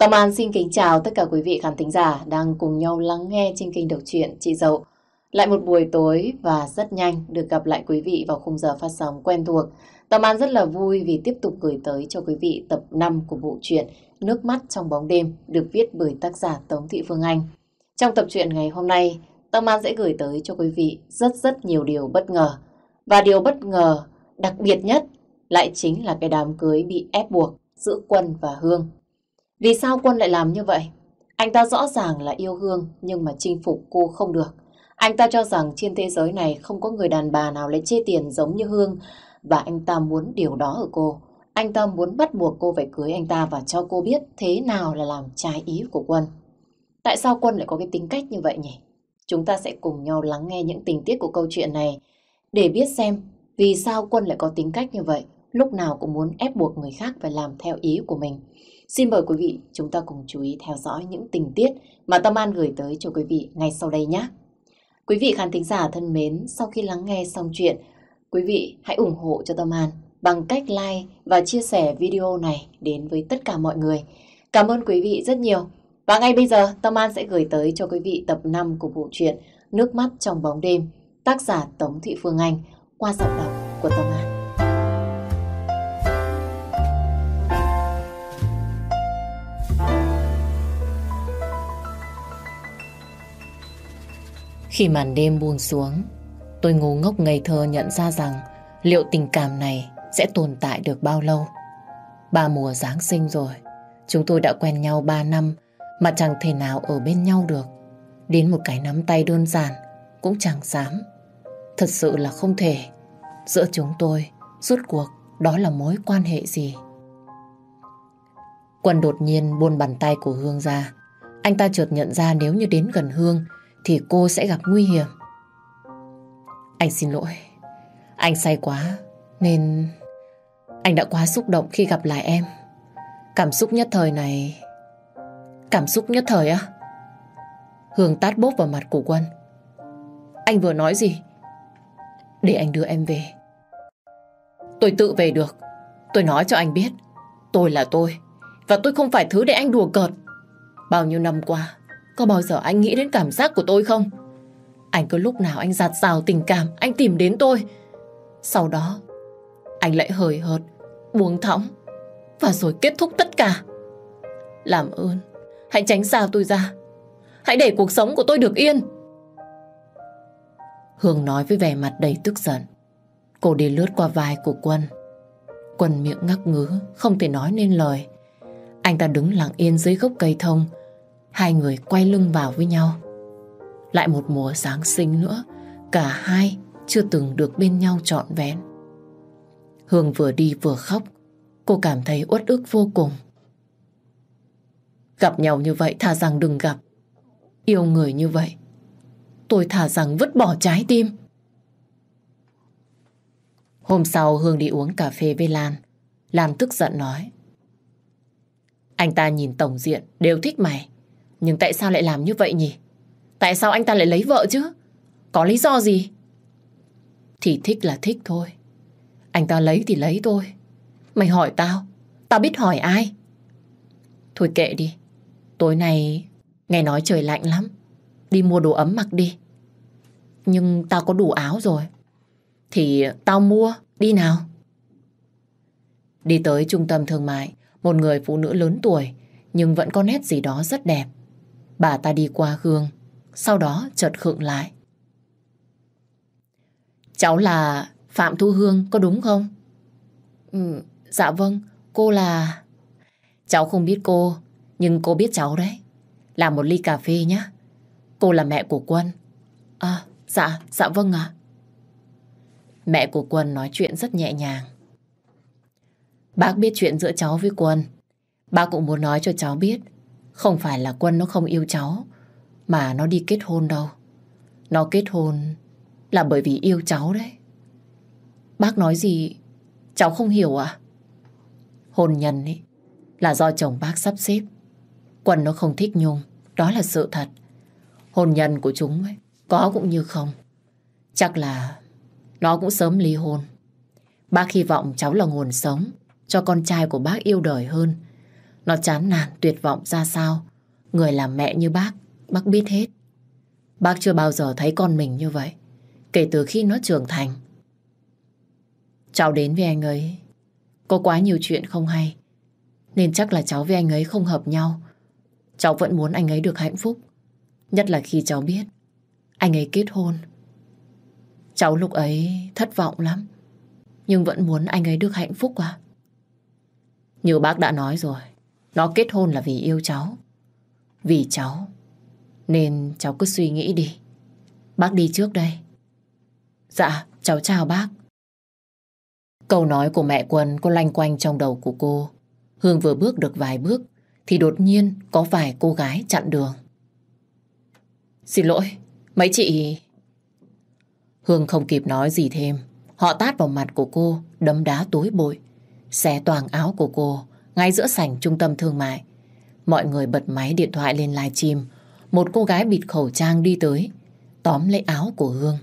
Tâm An xin kính chào tất cả quý vị khán thính giả đang cùng nhau lắng nghe trên kênh đọc truyện Chị Dậu. Lại một buổi tối và rất nhanh được gặp lại quý vị vào khung giờ phát sóng quen thuộc. Tâm An rất là vui vì tiếp tục gửi tới cho quý vị tập 5 của bộ truyện Nước mắt trong bóng đêm được viết bởi tác giả Tống Thị Phương Anh. Trong tập truyện ngày hôm nay, Tâm An sẽ gửi tới cho quý vị rất nhiều điều bất ngờ. Và điều bất ngờ đặc biệt nhất lại chính là cái đám cưới bị ép buộc giữa Quân và Hương. Vì sao Quân lại làm như vậy? Anh ta rõ ràng là yêu Hương nhưng mà chinh phục cô không được. Anh ta cho rằng trên thế giới này không có người đàn bà nào lại chê tiền giống như Hương và anh ta muốn điều đó ở cô. Anh ta muốn bắt buộc cô phải cưới anh ta và cho cô biết thế nào là làm trái ý của Quân. Tại sao Quân lại có cái tính cách như vậy nhỉ? Chúng ta sẽ cùng nhau lắng nghe những tình tiết của câu chuyện này để biết xem vì sao Quân lại có tính cách như vậy, lúc nào cũng muốn ép buộc người khác phải làm theo ý của mình. Xin mời quý vị chúng ta cùng chú ý theo dõi những tình tiết mà Tâm An gửi tới cho quý vị ngay sau đây nhé. Quý vị khán thính giả thân mến, sau khi lắng nghe xong chuyện, quý vị hãy ủng hộ cho Tâm An bằng cách like và chia sẻ video này đến với tất cả mọi người. Cảm ơn quý vị rất nhiều. Và ngay bây giờ Tâm An sẽ gửi tới cho quý vị tập 5 của bộ truyện Nước mắt trong bóng đêm, tác giả Tống Thị Phương Anh qua giọng đọc của Tâm An. Khi màn đêm buông xuống, tôi ngu ngốc ngây thơ nhận ra rằng liệu tình cảm này sẽ tồn tại được bao lâu. 3 mùa Giáng sinh rồi, chúng tôi đã quen nhau 3 năm mà chẳng thể nào ở bên nhau được. Đến một cái nắm tay đơn giản cũng chẳng dám. Thật sự là không thể. Giữa chúng tôi, rốt cuộc đó là mối quan hệ gì? Quân đột nhiên buông bàn tay của Hương ra. Anh ta chợt nhận ra nếu như đến gần Hương thì cô sẽ gặp nguy hiểm. Anh xin lỗi. Anh say quá nên anh đã quá xúc động khi gặp lại em. Cảm xúc nhất thời này... Cảm xúc nhất thời á? Hương tát bốp vào mặt của Quân. Anh vừa nói gì? Để anh đưa em về. Tôi tự về được. Tôi nói cho anh biết, tôi là tôi, và tôi không phải thứ để anh đùa cợt. Bao nhiêu năm qua, có bao giờ anh nghĩ đến cảm giác của tôi không? Anh cứ lúc nào anh dạt dào tình cảm, anh tìm đến tôi. Sau đó, anh lại hời hợt, buông thõng, và rồi kết thúc tất cả. Làm ơn, hãy tránh xa tôi ra. Hãy để cuộc sống của tôi được yên. Hương nói với vẻ mặt đầy tức giận. Cô đi lướt qua vai của Quân. Quân miệng ngắc ngứ, không thể nói nên lời. Anh ta đứng lặng yên dưới gốc cây thông. Hai người quay lưng vào với nhau. Lại một mùa Giáng sinh nữa, cả hai chưa từng được bên nhau trọn vẹn. Hương vừa đi vừa khóc. Cô cảm thấy uất ức vô cùng. Gặp nhau như vậy thà rằng đừng gặp. Yêu người như vậy, tôi thà rằng vứt bỏ trái tim. Hôm sau Hương đi uống cà phê với Lan. Lan tức giận nói: Anh ta nhìn tổng diện đều thích mày, nhưng tại sao lại làm như vậy nhỉ? Tại sao anh ta lại lấy vợ chứ? Có lý do gì? Thì thích là thích thôi. Anh ta lấy thì lấy thôi. Mày hỏi tao, tao biết hỏi ai? Thôi kệ đi. Tối nay nghe nói trời lạnh lắm, đi mua đồ ấm mặc đi. Nhưng tao có đủ áo rồi. Thì tao mua, đi nào. Đi tới trung tâm thương mại, một người phụ nữ lớn tuổi nhưng vẫn có nét gì đó rất đẹp. Bà ta đi qua Hương, sau đó chợt khựng lại. Cháu là Phạm Thu Hương, có đúng không? Dạ vâng, cô là... Cháu không biết cô, nhưng cô biết cháu đấy. Làm một ly cà phê nhé. Cô là mẹ của Quân. À, dạ vâng ạ. Mẹ của Quân nói chuyện rất nhẹ nhàng. Bác biết chuyện giữa cháu với Quân. Bác cũng muốn nói cho cháu biết, không phải là Quân nó không yêu cháu, mà nó đi kết hôn đâu. Nó kết hôn là bởi vì yêu cháu đấy. Bác nói gì cháu không hiểu à? Hôn nhân ấy là do chồng bác sắp xếp. Quân nó không thích Nhung, đó là sự thật. Hôn nhân của chúng ấy, có cũng như không. Chắc là nó cũng sớm ly hôn. Bác hy vọng cháu là nguồn sống cho con trai của bác yêu đời hơn. Nó chán nản, tuyệt vọng ra sao. Người làm mẹ như bác biết hết. Bác chưa bao giờ thấy con mình như vậy, kể từ khi nó trưởng thành. Cháu đến với anh ấy có quá nhiều chuyện không hay, nên chắc là cháu với anh ấy không hợp nhau. Cháu vẫn muốn anh ấy được hạnh phúc, nhất là khi cháu biết anh ấy kết hôn. Cháu lúc ấy thất vọng lắm, nhưng vẫn muốn anh ấy được hạnh phúc à? Như bác đã nói rồi, nó kết hôn là vì yêu cháu, vì cháu. Nên cháu cứ suy nghĩ đi. Bác đi trước đây. Dạ, cháu chào bác. Câu nói của mẹ Quân có loanh quanh trong đầu của cô. Hương vừa bước được vài bước thì đột nhiên có vài cô gái chặn đường. Xin lỗi, mấy chị... Hương không kịp nói gì thêm. Họ tát vào mặt của cô, đấm đá túi bụi, xé toang áo của cô ngay giữa sảnh trung tâm thương mại. Mọi người bật máy điện thoại lên livestream. Một cô gái bịt khẩu trang đi tới, tóm lấy áo của Hương.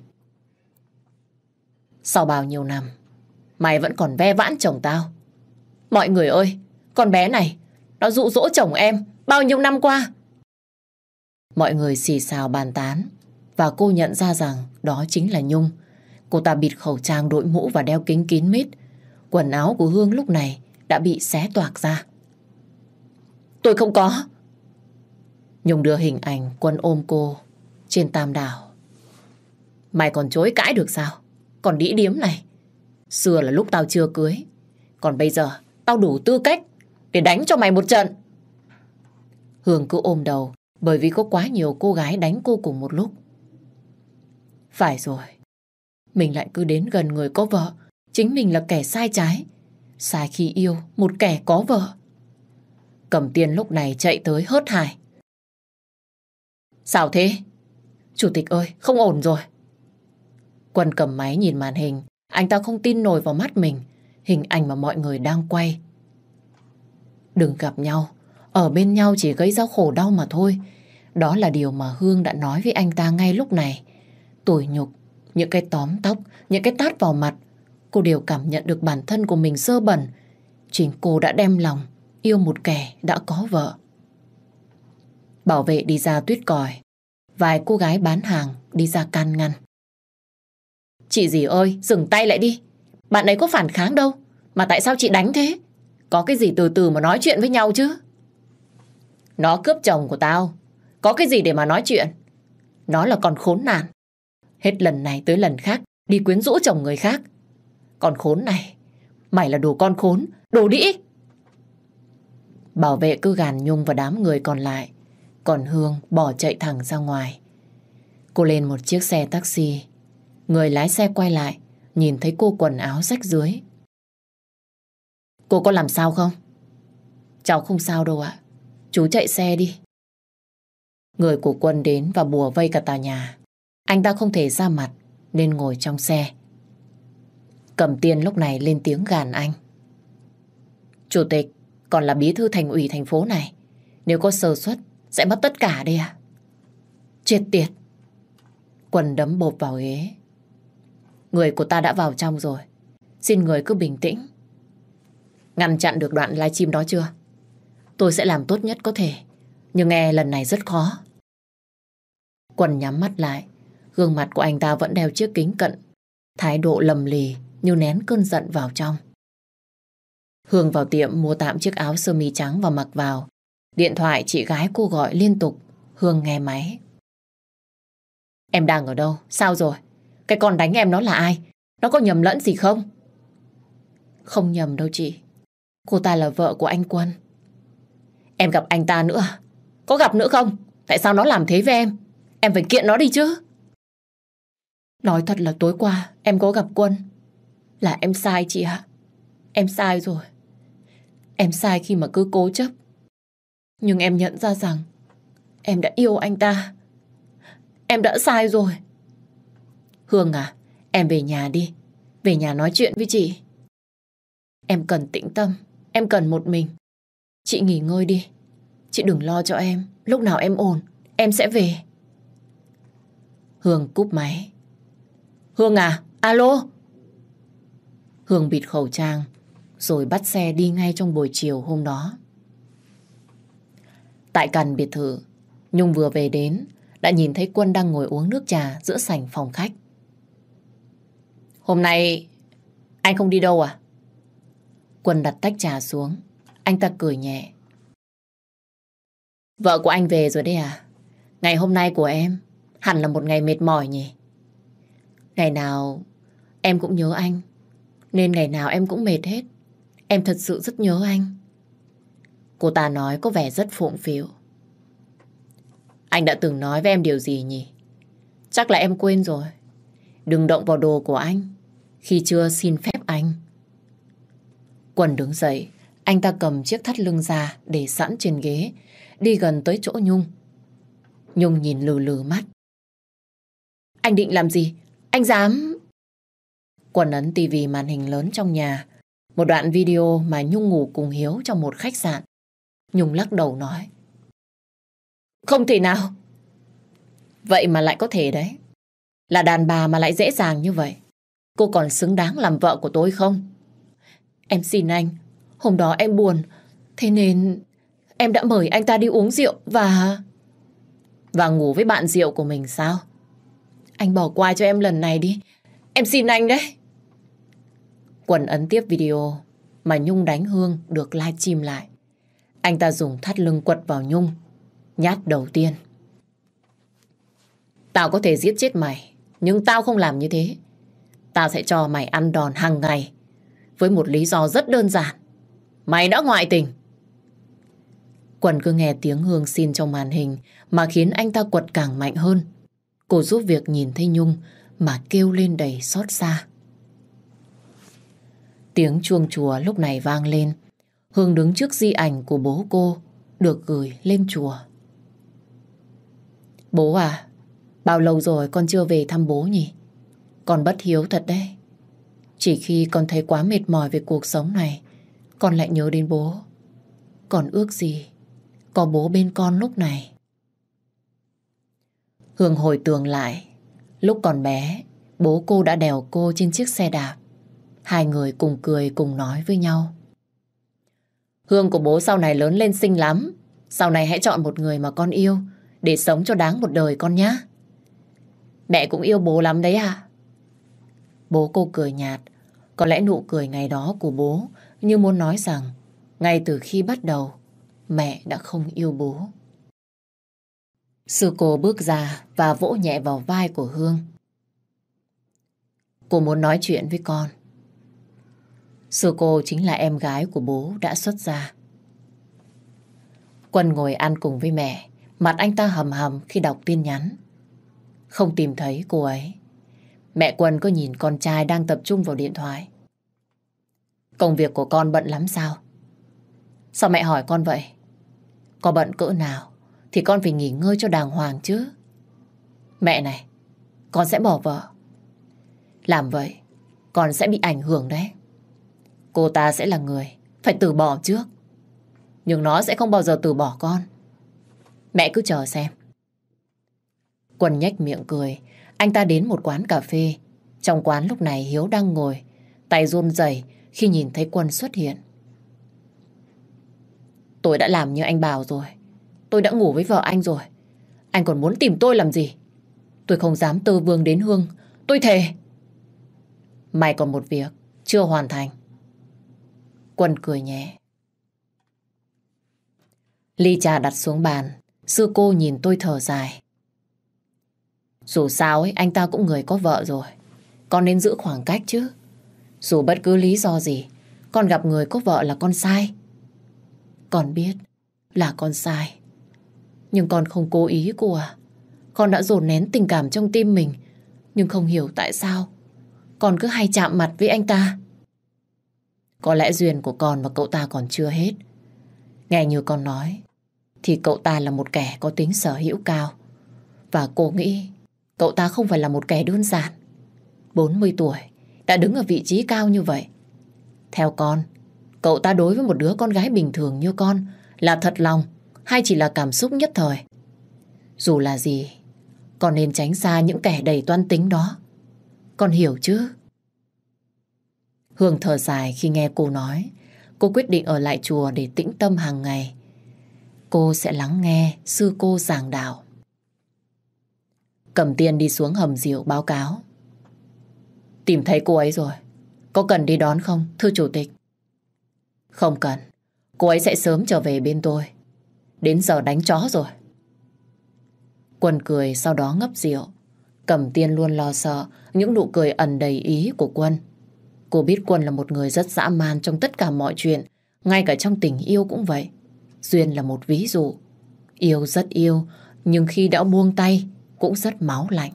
Sau bao nhiêu năm, mày vẫn còn ve vãn chồng tao. Mọi người ơi, con bé này, nó dụ dỗ chồng em bao nhiêu năm qua. Mọi người xì xào bàn tán, và cô nhận ra rằng đó chính là Nhung. Cô ta bịt khẩu trang, đội mũ và đeo kính kín mít. Quần áo của Hương lúc này đã bị xé toạc ra. Tôi không có. Nhung đưa hình ảnh Quân ôm cô trên tam đảo. Mày còn chối cãi được sao? Còn đĩ điếm này. Xưa là lúc tao chưa cưới, còn bây giờ tao đủ tư cách để đánh cho mày một trận. Hương cứ ôm đầu, bởi vì có quá nhiều cô gái đánh cô cùng một lúc. Phải rồi, mình lại cứ đến gần người có vợ. Chính mình là kẻ sai trái, sai khi yêu một kẻ có vợ. Cẩm Tiên lúc này chạy tới hớt hải. Sao thế? Chủ tịch ơi, không ổn rồi. Quân cầm máy nhìn màn hình. Anh ta không tin nổi vào mắt mình. Hình ảnh mà mọi người đang quay. Đừng gặp nhau, ở bên nhau chỉ gây ra khổ đau mà thôi. Đó là điều mà Hương đã nói với anh ta ngay lúc này. Tủi nhục, những cái tóm tóc, những cái tát vào mặt, cô đều cảm nhận được bản thân của mình dơ bẩn. Chính cô đã đem lòng yêu một kẻ đã có vợ. Bảo vệ đi ra tuyết còi. Vài cô gái bán hàng đi ra can ngăn. Chị dì ơi, dừng tay lại đi. Bạn ấy có phản kháng đâu, mà tại sao chị đánh thế? Có cái gì từ từ mà nói chuyện với nhau chứ. Nó cướp chồng của tao, có cái gì để mà nói chuyện. Nó là con khốn nạn, hết lần này tới lần khác đi quyến rũ chồng người khác. Con khốn này, mày là đồ con khốn, đồ đĩ. Bảo vệ cứ gàn Nhung và đám người còn lại. Còn Hương bỏ chạy thẳng ra ngoài. Cô lên một chiếc xe taxi. Người lái xe quay lại, nhìn thấy cô quần áo rách rưới. Cô có làm sao không? Cháu không sao đâu ạ. Chú chạy xe đi. Người của Quân đến và bùa vây cả tòa nhà. Anh ta không thể ra mặt nên ngồi trong xe. Cẩm Tiên lúc này lên tiếng gàn anh. Chủ tịch, còn là bí thư thành ủy thành phố này, nếu có sơ suất sẽ mất tất cả đây à? Chết tiệt. Quân đấm bộp vào ghế. Người của ta đã vào trong rồi, xin người cứ bình tĩnh. Ngăn chặn được đoạn livestream đó chưa? Tôi sẽ làm tốt nhất có thể, nhưng nghe lần này rất khó. Quân nhắm mắt lại. Gương mặt của anh ta vẫn đeo chiếc kính cận, thái độ lầm lì như nén cơn giận vào trong. Hương vào tiệm mua tạm chiếc áo sơ mi trắng và mặc vào. Điện thoại chị gái cô gọi liên tục. Hương nghe máy. Em đang ở đâu? Sao rồi? Cái con đánh em nó là ai? Nó có nhầm lẫn gì không? Không nhầm đâu chị. Cô ta là vợ của anh Quân. Em gặp anh ta nữa à? Có gặp nữa không? Tại sao nó làm thế với em? Em phải kiện nó đi chứ. Nói thật là tối qua em có gặp Quân. Là em sai chị ạ. Em sai rồi. Em sai khi mà cứ cố chấp. Nhưng em nhận ra rằng em đã yêu anh ta. Em đã sai rồi. Hương à, em về nhà đi. Về nhà nói chuyện với chị. Em cần tĩnh tâm. Em cần một mình. Chị nghỉ ngơi đi. Chị đừng lo cho em. Lúc nào em ổn, em sẽ về. Hương cúp máy. Hương à, alo. Hương bịt khẩu trang rồi bắt xe đi ngay trong buổi chiều hôm đó. Tại căn biệt thự, Nhung vừa về đến, đã nhìn thấy Quân đang ngồi uống nước trà giữa sảnh phòng khách. Hôm nay anh không đi đâu à? Quân đặt tách trà xuống. Anh ta cười nhẹ. Vợ của anh về rồi đấy à? Ngày hôm nay của em hẳn là một ngày mệt mỏi nhỉ? Ngày nào em cũng nhớ anh, nên ngày nào em cũng mệt hết. Em thật sự rất nhớ anh. Cô ta nói có vẻ rất phụng phịu. Anh đã từng nói với em điều gì nhỉ? Chắc là em quên rồi. Đừng động vào đồ của anh khi chưa xin phép anh. Quân đứng dậy, anh ta cầm chiếc thắt lưng ra để sẵn trên ghế, đi gần tới chỗ Nhung. Nhung nhìn lừ lừ mắt. Anh định làm gì? Anh dám... Quân ấn tivi màn hình lớn trong nhà, một đoạn video mà Nhung ngủ cùng Hiếu trong một khách sạn. Nhung lắc đầu nói. Không thể nào. Vậy mà lại có thể đấy. Là đàn bà mà lại dễ dàng như vậy. Cô còn xứng đáng làm vợ của tôi không? Em xin anh, hôm đó em buồn, thế nên em đã mời anh ta đi uống rượu và ngủ với bạn rượu của mình sao? Anh bỏ qua cho em lần này đi. Em xin anh đấy. Quân ấn tiếp video mà Nhung đánh Hương được livestream lại. Anh ta dùng thắt lưng quật vào Nhung. Nhát đầu tiên. Tao có thể giết chết mày, nhưng tao không làm như thế. Tao sẽ cho mày ăn đòn hàng ngày với một lý do rất đơn giản. Mày đã ngoại tình. Quân cứ nghe tiếng Hương xin trong màn hình mà khiến anh ta quật càng mạnh hơn. Cô giúp việc nhìn thấy Nhung mà kêu lên đầy xót xa. Tiếng chuông chùa lúc này vang lên. Hương đứng trước di ảnh của bố cô được gửi lên chùa. Bố à, bao lâu rồi con chưa về thăm bố nhỉ? Con bất hiếu thật đấy. Chỉ khi con thấy quá mệt mỏi về cuộc sống này, con lại nhớ đến bố. Còn ước gì có bố bên con lúc này. Hương hồi tưởng lại, lúc còn bé, bố cô đã đèo cô trên chiếc xe đạp. Hai người cùng cười cùng nói với nhau. Hương của bố sau này lớn lên xinh lắm. Sau này hãy chọn một người mà con yêu để sống cho đáng một đời con nhé. Mẹ cũng yêu bố lắm đấy à? Bố cô cười nhạt. Có lẽ nụ cười ngày đó của bố như muốn nói rằng ngay từ khi bắt đầu mẹ đã không yêu bố. Sư cô bước ra và vỗ nhẹ vào vai của Hương. Cô muốn nói chuyện với con. Sư cô chính là em gái của bố đã xuất gia. Quân ngồi ăn cùng với mẹ, mặt anh ta hầm hầm khi đọc tin nhắn. Không tìm thấy cô ấy. Mẹ Quân có nhìn con trai đang tập trung vào điện thoại. Công việc của con bận lắm sao? Sao mẹ hỏi con vậy? Có bận cỡ nào thì con phải nghỉ ngơi cho đàng hoàng chứ. Mẹ này, con sẽ bỏ vợ. Làm vậy, con sẽ bị ảnh hưởng đấy. Cô ta sẽ là người phải từ bỏ trước. Nhưng nó sẽ không bao giờ từ bỏ con. Mẹ cứ chờ xem. Quân nhếch miệng cười. Anh ta đến một quán cà phê. Trong quán lúc này Hiếu đang ngồi, tay run rẩy khi nhìn thấy Quân xuất hiện. Tôi đã làm như anh bảo rồi. Tôi đã ngủ với vợ anh rồi. Anh còn muốn tìm tôi làm gì? Tôi không dám tơ vương đến Hương. Tôi thề. Mày còn một việc chưa hoàn thành. Quân cười nhẹ. Ly trà đặt xuống bàn. Sư cô nhìn tôi thở dài. Dù sao ấy, anh ta cũng người có vợ rồi. Con nên giữ khoảng cách chứ. Dù bất cứ lý do gì, con gặp người có vợ là con sai. Con biết là con sai. Nhưng con không cố ý cô à. Con đã dồn nén tình cảm trong tim mình. Nhưng không hiểu tại sao con cứ hay chạm mặt với anh ta. Có lẽ duyên của con và cậu ta còn chưa hết. Nghe như con nói thì cậu ta là một kẻ có tính sở hữu cao. Và cô nghĩ cậu ta không phải là một kẻ đơn giản. 40 tuổi đã đứng ở vị trí cao như vậy. Theo con, cậu ta đối với một đứa con gái bình thường như con là thật lòng hay chỉ là cảm xúc nhất thời? Dù là gì, con nên tránh xa những kẻ đầy toan tính đó. Con hiểu chứ? Hương thở dài khi nghe cô nói. Cô quyết định ở lại chùa để tĩnh tâm hàng ngày. cô sẽ lắng nghe sư cô giảng đạo. Cẩm Tiên đi xuống hầm rượu báo cáo. Tìm thấy cô ấy rồi. Có cần đi đón không, thưa chủ tịch? Không cần. Cô ấy sẽ sớm trở về bên tôi. Đến giờ đánh chó rồi. Quân cười sau đó ngấp rượu. Cẩm Tiên luôn lo sợ những nụ cười ẩn đầy ý của Quân. Cô biết Quân là một người rất dã man trong tất cả mọi chuyện, ngay cả trong tình yêu cũng vậy. Duyên là một ví dụ. Yêu rất yêu, nhưng khi đã buông tay cũng rất máu lạnh.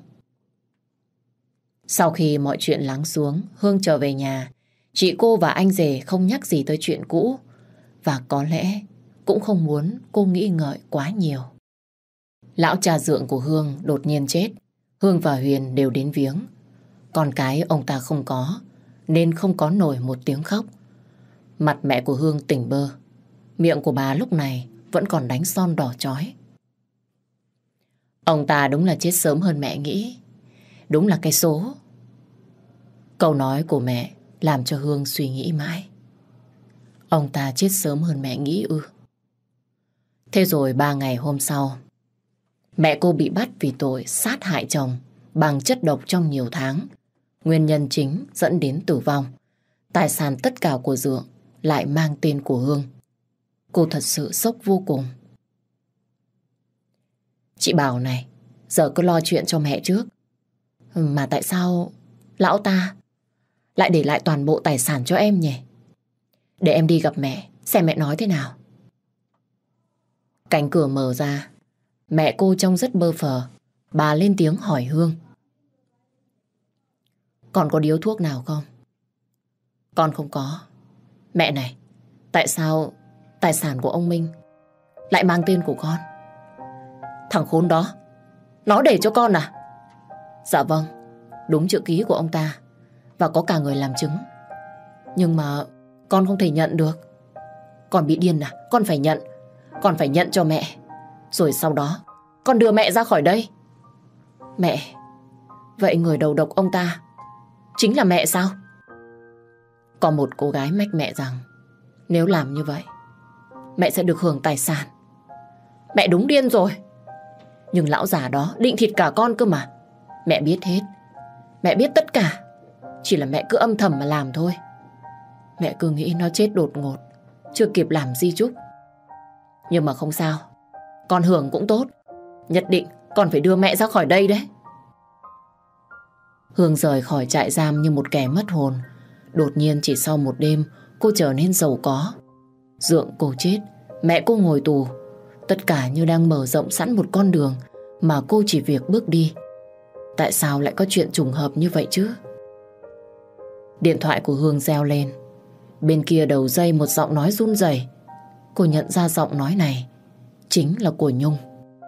Sau khi mọi chuyện lắng xuống, Hương trở về nhà. Chị cô và anh rể không nhắc gì tới chuyện cũ, và có lẽ cũng không muốn cô nghĩ ngợi quá nhiều. Lão cha dượng của Hương đột nhiên chết. Hương và Huyền đều đến viếng. Con cái ông ta không có, nên không có nổi một tiếng khóc. Mặt mẹ của Hương tỉnh bơ. Miệng của bà lúc này vẫn còn đánh son đỏ chói. Ông ta đúng là chết sớm hơn mẹ nghĩ. Đúng là cái số. Câu nói của mẹ làm cho Hương suy nghĩ mãi. Ông ta chết sớm hơn mẹ nghĩ ư? Thế rồi 3 ngày hôm sau, mẹ cô bị bắt vì tội sát hại chồng bằng chất độc trong nhiều tháng. Nguyên nhân chính dẫn đến tử vong. Tài sản tất cả của dượng lại mang tên của Hương. Cô thật sự sốc vô cùng. Chị bảo này, giờ cứ lo chuyện cho mẹ trước. Mà tại sao lão ta lại để lại toàn bộ tài sản cho em nhỉ? Để em đi gặp mẹ, xem mẹ nói thế nào. Cánh cửa mở ra. Mẹ cô trông rất bơ phờ. Bà lên tiếng hỏi Hương. Con có điếu thuốc nào không? Con không có. Mẹ này, tại sao tài sản của ông Minh lại mang tên của con? Thằng khốn đó, nó để cho con à? Dạ vâng, đúng chữ ký của ông ta, và có cả người làm chứng. Nhưng mà con không thể nhận được. Con bị điên à? Con phải nhận. Con phải nhận cho mẹ. Rồi sau đó con đưa mẹ ra khỏi đây. Mẹ, vậy người đầu độc ông ta chính là mẹ sao? Có một cô gái mách mẹ rằng nếu làm như vậy mẹ sẽ được hưởng tài sản. Mẹ đúng điên rồi. Nhưng lão già đó định thịt cả con cơ mà. Mẹ biết hết. Mẹ biết tất cả. Chỉ là mẹ cứ âm thầm mà làm thôi. Mẹ cứ nghĩ nó chết đột ngột, chưa kịp làm di chúc. Nhưng mà không sao, con hưởng cũng tốt. Nhất định con phải đưa mẹ ra khỏi đây đấy. Hương rời khỏi trại giam như một kẻ mất hồn. Đột nhiên chỉ sau một đêm, cô trở nên giàu có. Dượng cô chết, mẹ cô ngồi tù. Tất cả như đang mở rộng sẵn một con đường mà cô chỉ việc bước đi. Tại sao lại có chuyện trùng hợp như vậy chứ? Điện thoại của Hương reo lên. Bên kia đầu dây một giọng nói run rẩy. Cô nhận ra giọng nói này chính là của Nhung.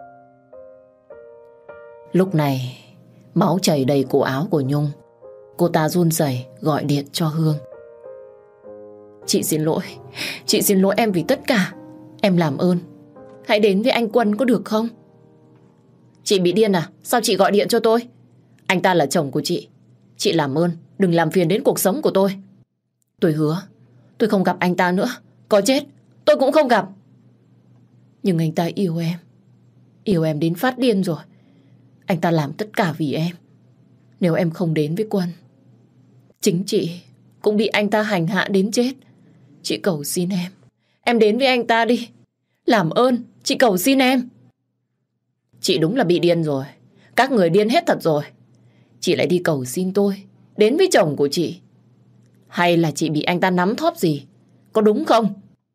Lúc này máu chảy đầy cổ áo của Nhung. Cô ta run rẩy gọi điện cho Hương. Chị xin lỗi em vì tất cả. Em làm ơn hãy đến với anh Quân có được không? Chị bị điên à? Sao chị gọi điện cho tôi? Anh ta là chồng của chị. Chị làm ơn đừng làm phiền đến cuộc sống của tôi. Tôi hứa tôi không gặp anh ta nữa. Có chết tôi cũng không gặp. Nhưng anh ta yêu em. Yêu em đến phát điên rồi. Anh ta làm tất cả vì em. Nếu em không đến với Quân, chính chị cũng bị anh ta hành hạ đến chết. Chị cầu xin em đến với anh ta đi. Làm ơn, chị cầu xin em. Chị đúng là bị điên rồi. Các người điên hết thật rồi. Chị lại đi cầu xin tôi đến với chồng của chị. Hay là chị bị anh ta nắm thóp gì? Có đúng không?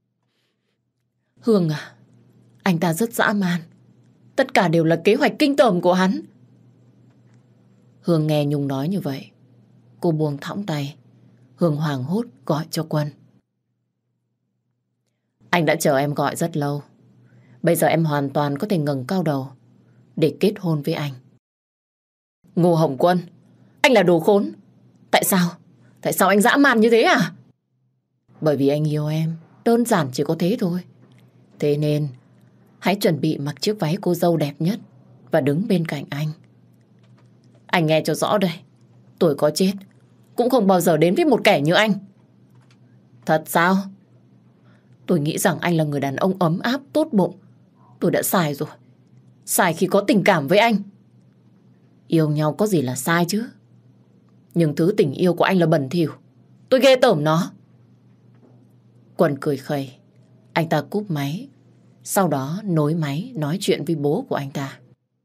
Hương à, anh ta rất dã man. Tất cả đều là kế hoạch kinh tởm của hắn. Hương nghe Nhung nói như vậy, cô buông thõng tay. Hương hoảng hốt gọi cho Quân. Anh đã chờ em gọi rất lâu. Bây giờ em hoàn toàn có thể ngẩng cao đầu để kết hôn với anh. Ngô Hồng Quân, anh là đồ khốn. Tại sao? Tại sao anh dã man như thế à? Bởi vì anh yêu em. Đơn giản chỉ có thế thôi. Thế nên hãy chuẩn bị mặc chiếc váy cô dâu đẹp nhất và đứng bên cạnh anh. Anh nghe cho rõ đây. Tôi có chết cũng không bao giờ đến với một kẻ như anh. Thật sao? Tôi nghĩ rằng anh là người đàn ông ấm áp, tốt bụng, Tôi đã sai rồi. Sai khi có tình cảm với anh. Yêu nhau có gì là sai chứ. Nhưng thứ tình yêu của anh là bẩn thỉu. Tôi ghê tởm nó. Quân cười khẩy. Anh ta cúp máy. Sau đó nối máy nói chuyện với bố của anh ta.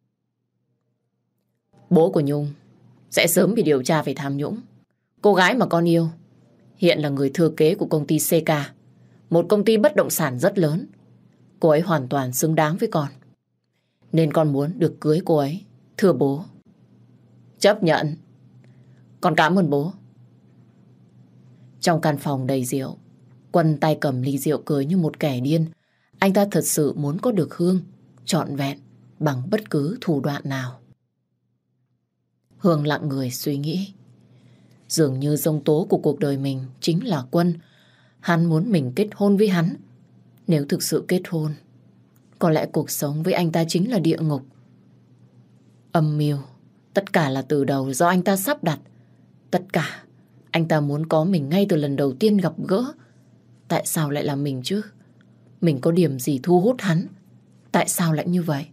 Bố của Nhung sẽ sớm bị điều tra về tham nhũng. Cô gái mà con yêu hiện là người thừa kế của công ty CK, một công ty bất động sản rất lớn. Cô ấy hoàn toàn xứng đáng với con, nên con muốn được cưới cô ấy. Thưa bố. Chấp nhận. Con cảm ơn bố. Trong căn phòng đầy rượu, Quân tay cầm ly rượu cười như một kẻ điên. Anh ta thật sự muốn có được Hương trọn vẹn bằng bất cứ thủ đoạn nào. Hương lặng người suy nghĩ. Dường như giông tố của cuộc đời mình chính là Quân. Hắn muốn mình kết hôn với hắn. Nếu thực sự kết hôn, có lẽ cuộc sống với anh ta chính là địa ngục. Âm mưu, tất cả là từ đầu do anh ta sắp đặt. Tất cả, anh ta muốn có mình ngay từ lần đầu tiên gặp gỡ. Tại sao lại là mình chứ? Mình có điểm gì thu hút hắn? Tại sao lại như vậy?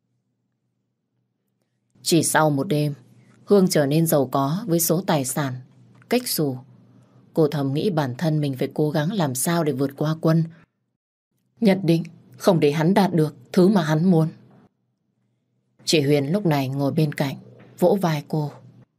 Chỉ sau một đêm, Hương trở nên giàu có với số tài sản cách xù. Cô thầm nghĩ bản thân mình phải cố gắng làm sao để vượt qua Quân. Nhất định không để hắn đạt được thứ mà hắn muốn. Chị Huyền lúc này ngồi bên cạnh, vỗ vai cô.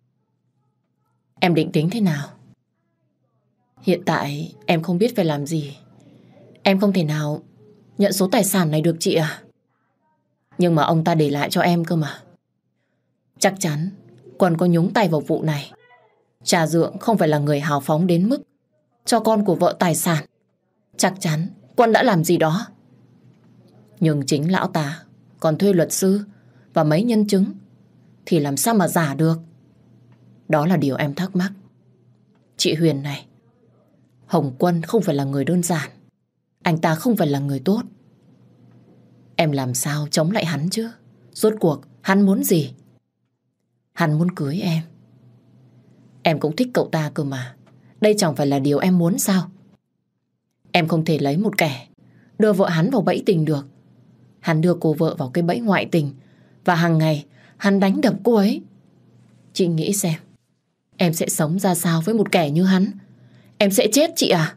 Em định tính thế nào? Hiện tại em không biết phải làm gì. Em không thể nào nhận số tài sản này được chị à? Nhưng mà ông ta để lại cho em cơ mà. Chắc chắn Quân có nhúng tay vào vụ này. Cha Dượng không phải là người hào phóng đến mức cho con của vợ tài sản. Chắc chắn Quân đã làm gì đó. Nhưng chính lão ta còn thuê luật sư và mấy nhân chứng thì làm sao mà giả được. Đó là điều em thắc mắc. Chị Huyền này, Hồng Quân không phải là người đơn giản. Anh ta không phải là người tốt. Em làm sao chống lại hắn chứ? Rốt cuộc hắn muốn gì? Hắn muốn cưới em. Em cũng thích cậu ta cơ mà. Đây chẳng phải là điều em muốn sao? Em không thể lấy một kẻ đưa vợ hắn vào bẫy tình được. Hắn đưa cô vợ vào cái bẫy ngoại tình, và hàng ngày hắn đánh đập cô ấy. Chị nghĩ xem, em sẽ sống ra sao với một kẻ như hắn? Em sẽ chết chị à?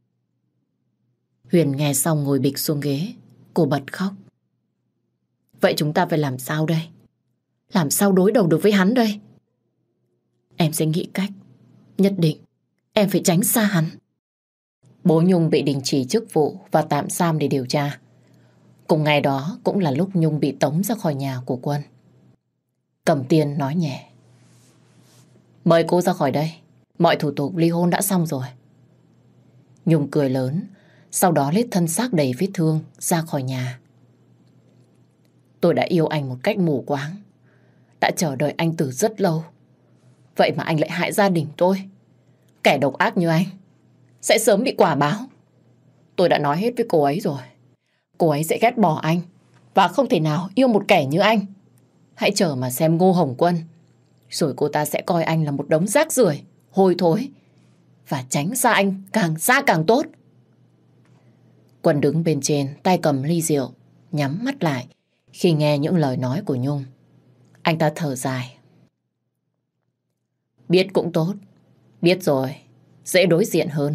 Huyền nghe xong ngồi bịch xuống ghế. Cô bật khóc. Vậy chúng ta phải làm sao đây? Làm sao đối đầu được với hắn đây? Em sẽ nghĩ cách. Nhất định em phải tránh xa hắn. Bố Nhung bị đình chỉ chức vụ và tạm giam để điều tra. Cùng ngày đó cũng là lúc Nhung bị tống ra khỏi nhà của Quân. Cẩm Tiên nói nhẹ. Mời cô ra khỏi đây. Mọi thủ tục ly hôn đã xong rồi. Nhung cười lớn, sau đó lết thân xác đầy vết thương ra khỏi nhà. Tôi đã yêu anh một cách mù quáng, đã chờ đợi anh từ rất lâu. Vậy mà anh lại hại gia đình tôi. Kẻ độc ác như anh sẽ sớm bị quả báo. Tôi đã nói hết với cô ấy rồi. Cô ấy sẽ ghét bỏ anh và không thể nào yêu một kẻ như anh. Hãy chờ mà xem Ngô Hồng Quân. Rồi cô ta sẽ coi anh là một đống rác rưởi, hôi thối, và tránh xa anh càng xa càng tốt. Quân đứng bên trên, tay cầm ly rượu, nhắm mắt lại khi nghe những lời nói của Nhung. Anh ta thở dài. Biết cũng tốt. Biết rồi, dễ đối diện hơn.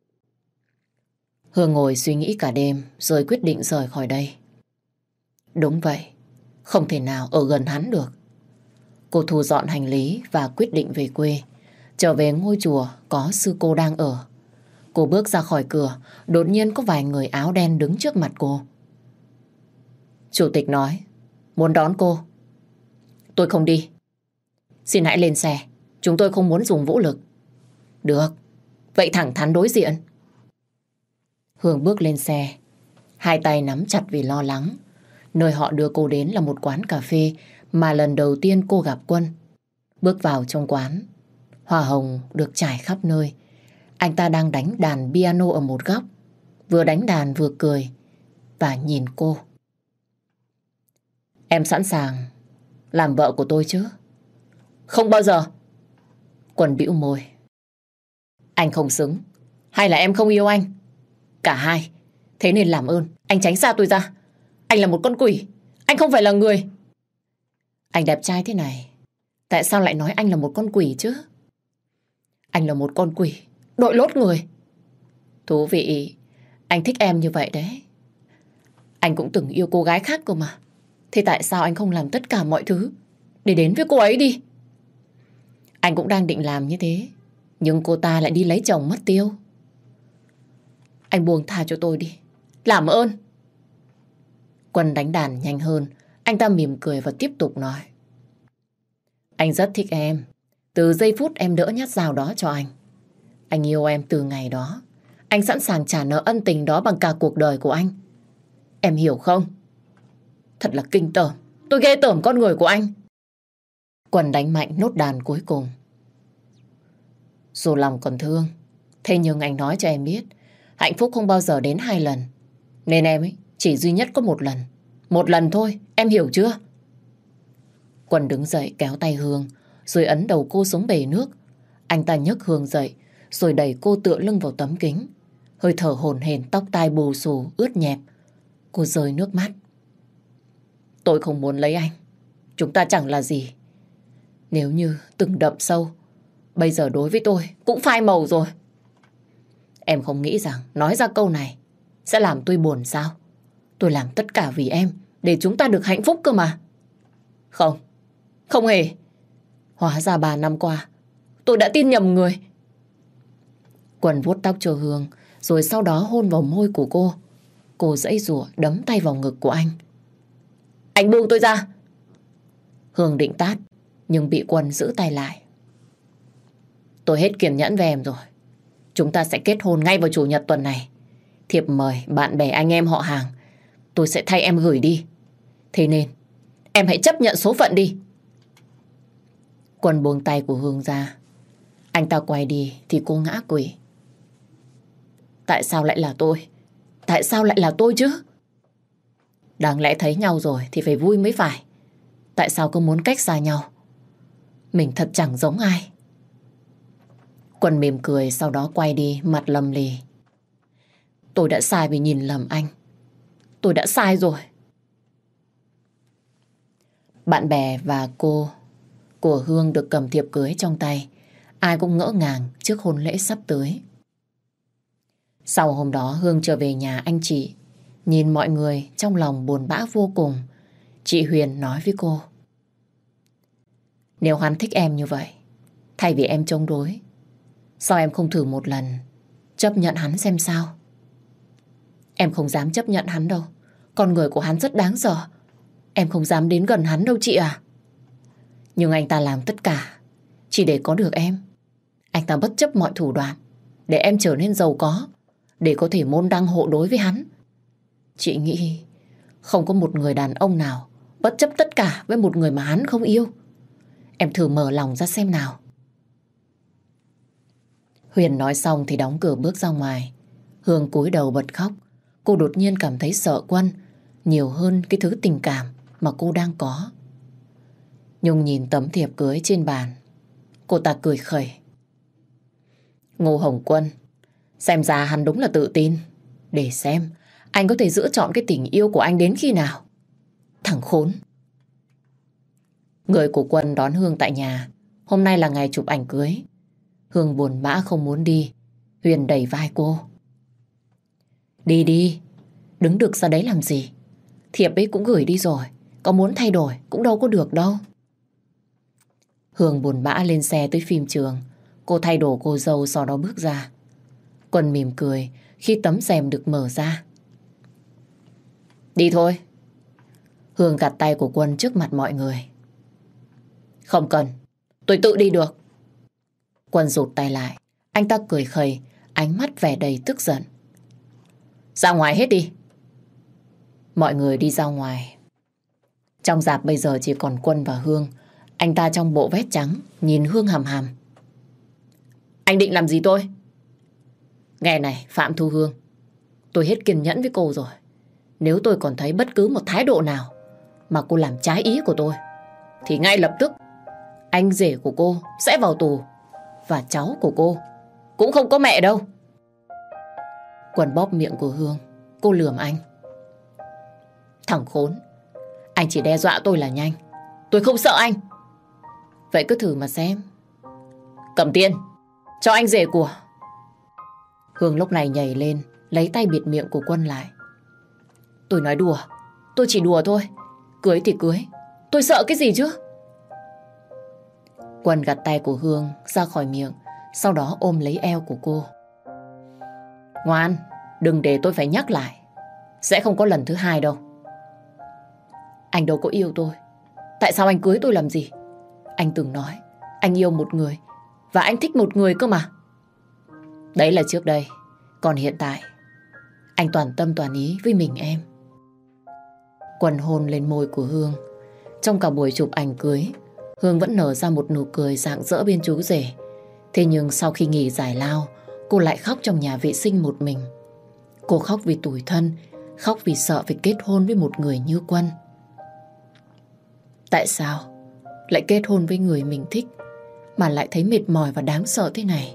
Hương ngồi suy nghĩ cả đêm rồi quyết định rời khỏi đây. Đúng vậy, không thể nào ở gần hắn được. Cô thu dọn hành lý và quyết định về quê, trở về ngôi chùa có sư cô đang ở. Cô bước ra khỏi cửa, đột nhiên có vài người áo đen đứng trước mặt cô. Chủ tịch nói, muốn đón cô. Tôi không đi. Xin hãy lên xe, chúng tôi không muốn dùng vũ lực. Được, vậy thẳng thắn đối diện. Hương bước lên xe, hai tay nắm chặt vì lo lắng. Nơi họ đưa cô đến là một quán cà phê mà lần đầu tiên cô gặp Quân. Bước vào trong quán, hoa hồng được trải khắp nơi. Anh ta đang đánh đàn piano ở một góc, vừa đánh đàn vừa cười và nhìn cô. Em sẵn sàng làm vợ của tôi chứ? Không bao giờ. Quân bĩu môi. Anh không xứng, hay là em không yêu anh? Cả hai. Thế nên làm ơn anh tránh xa tôi ra. Anh là một con quỷ. Anh không phải là người. Anh đẹp trai thế này, tại sao lại nói anh là một con quỷ chứ? Anh là một con quỷ, đội lốt người. Thú vị, anh thích em như vậy đấy. Anh cũng từng yêu cô gái khác cơ mà. Thế tại sao anh không làm tất cả mọi thứ để đến với cô ấy đi? Anh cũng đang định làm như thế, nhưng cô ta lại đi lấy chồng mất tiêu. Anh buông tha cho tôi đi, làm ơn. Quân đánh đàn nhanh hơn. Anh ta mỉm cười và tiếp tục nói. Anh rất thích em. Từ giây phút em đỡ nhát dao đó cho anh. Anh yêu em từ ngày đó. Anh sẵn sàng trả nợ ân tình đó bằng cả cuộc đời của anh. Em hiểu không? Thật là kinh tởm. Tôi ghê tởm con người của anh. Quân đánh mạnh nốt đàn cuối cùng. Dù lòng còn thương, thế nhưng anh nói cho em biết, hạnh phúc không bao giờ đến 2 lần. Nên em ấy chỉ duy nhất có 1 lần. 1 lần thôi, em hiểu chưa? Quân đứng dậy kéo tay Hương, rồi ấn đầu cô xuống bể nước. Anh ta nhấc Hương dậy, rồi đẩy cô tựa lưng vào tấm kính. Hơi thở hổn hển, tóc tai bù xù, ướt nhẹp. Cô rơi nước mắt. Tôi không muốn lấy anh. Chúng ta chẳng là gì. Nếu như từng đậm sâu, bây giờ đối với tôi cũng phai màu rồi. Em không nghĩ rằng nói ra câu này sẽ làm tôi buồn sao? Tôi làm tất cả vì em, để chúng ta được hạnh phúc cơ mà. Không, không hề. Hóa ra 3 năm qua tôi đã tin nhầm người. Quân vuốt tóc cho Hương, rồi sau đó hôn vào môi của cô. Cô giãy giụa đấm tay vào ngực của anh. Anh buông tôi ra. Hương định tát, nhưng bị Quân giữ tay lại. Tôi hết kiên nhẫn với em rồi. Chúng ta sẽ kết hôn ngay vào chủ nhật tuần này. Thiệp mời bạn bè anh em họ hàng tôi sẽ thay em gửi đi. Thế nên em hãy chấp nhận số phận đi. Quân buông tay của Hương ra. Anh ta quay đi thì cô ngã quỵ. Tại sao lại là tôi? Tại sao lại là tôi chứ? Đáng lẽ thấy nhau rồi thì phải vui mới phải. Tại sao cứ muốn cách xa nhau? Mình thật chẳng giống ai. Quân mỉm cười, sau đó quay đi mặt lầm lì. Tôi đã sai vì nhìn lầm anh. Tôi đã sai rồi. Bạn bè và cô của Hương được cầm thiệp cưới trong tay. Ai cũng ngỡ ngàng trước hôn lễ sắp tới. Sau hôm đó Hương trở về nhà anh chị. Nhìn mọi người trong lòng buồn bã vô cùng. Chị Huyền nói với cô. Nếu hắn thích em như vậy, thay vì em chống đối, sao em không thử một lần chấp nhận hắn xem sao? Em không dám chấp nhận hắn đâu. Con người của hắn rất đáng sợ. Em không dám đến gần hắn đâu chị à. Nhưng anh ta làm tất cả chỉ để có được em. Anh ta bất chấp mọi thủ đoạn để em trở nên giàu có, để có thể môn đăng hộ đối với hắn. Chị nghĩ không có một người đàn ông nào bất chấp tất cả với một người mà hắn không yêu. Em thử mở lòng ra xem nào. Huyền nói xong thì đóng cửa bước ra ngoài. Hương cúi đầu bật khóc. Cô đột nhiên cảm thấy sợ Quân nhiều hơn cái thứ tình cảm mà cô đang có. Nhung nhìn tấm thiệp cưới trên bàn. Cô ta cười khẩy. Ngô Hồng Quân, xem ra hắn đúng là tự tin. Để xem anh có thể giữ trọn cái tình yêu của anh đến khi nào. Thằng khốn. Người của Quân đón Hương tại nhà. Hôm nay là ngày chụp ảnh cưới. Hương buồn bã không muốn đi. Huyền đẩy vai cô. Đi đi, đứng được ra đấy làm gì? Thiệp ấy cũng gửi đi rồi, có muốn thay đổi cũng đâu có được đâu. Hương buồn bã lên xe tới phim trường. Cô thay đồ cô dâu sau đó bước ra. Quân mỉm cười khi tấm rèm được mở ra. Đi thôi. Hương gạt tay của Quân trước mặt mọi người. Không cần, tôi tự đi được. Quân rụt tay lại. Anh ta cười khẩy, ánh mắt vẻ đầy tức giận. Ra ngoài hết đi. Mọi người đi ra ngoài. Trong rạp bây giờ chỉ còn Quân và Hương. Anh ta trong bộ vest trắng nhìn Hương hằm hằm. Anh định làm gì tôi? Nghe này Phạm Thu Hương, tôi hết kiên nhẫn với cô rồi. Nếu tôi còn thấy bất cứ một thái độ nào mà cô làm trái ý của tôi, thì ngay lập tức anh rể của cô sẽ vào tù. Và cháu của cô cũng không có mẹ đâu. Quân bóp miệng của Hương. Cô lườm anh. Thằng khốn, anh chỉ đe dọa tôi là nhanh. Tôi không sợ anh. Vậy cứ thử mà xem. Cầm tiền, cho anh rể của. Hương lúc này nhảy lên, lấy tay bịt miệng của Quân lại. Tôi nói đùa, tôi chỉ đùa thôi. Cưới thì cưới, tôi sợ cái gì chứ? Quân gạt tay của Hương ra khỏi miệng, sau đó ôm lấy eo của cô. Ngoan, đừng để tôi phải nhắc lại. Sẽ không có lần thứ hai đâu. Anh đâu có yêu tôi. Tại sao anh cưới tôi làm gì? Anh từng nói anh yêu một người, và anh thích một người cơ mà. Đấy là trước đây. Còn hiện tại, anh toàn tâm toàn ý với mình em. Quân hôn lên môi của Hương. Trong cả buổi chụp ảnh cưới, Hương vẫn nở ra một nụ cười rạng rỡ bên chú rể. Thế nhưng sau khi nghỉ giải lao, cô lại khóc trong nhà vệ sinh một mình. Cô khóc vì tủi thân, khóc vì sợ phải kết hôn với một người như Quân. Tại sao lại kết hôn với người mình thích mà lại thấy mệt mỏi và đáng sợ thế này?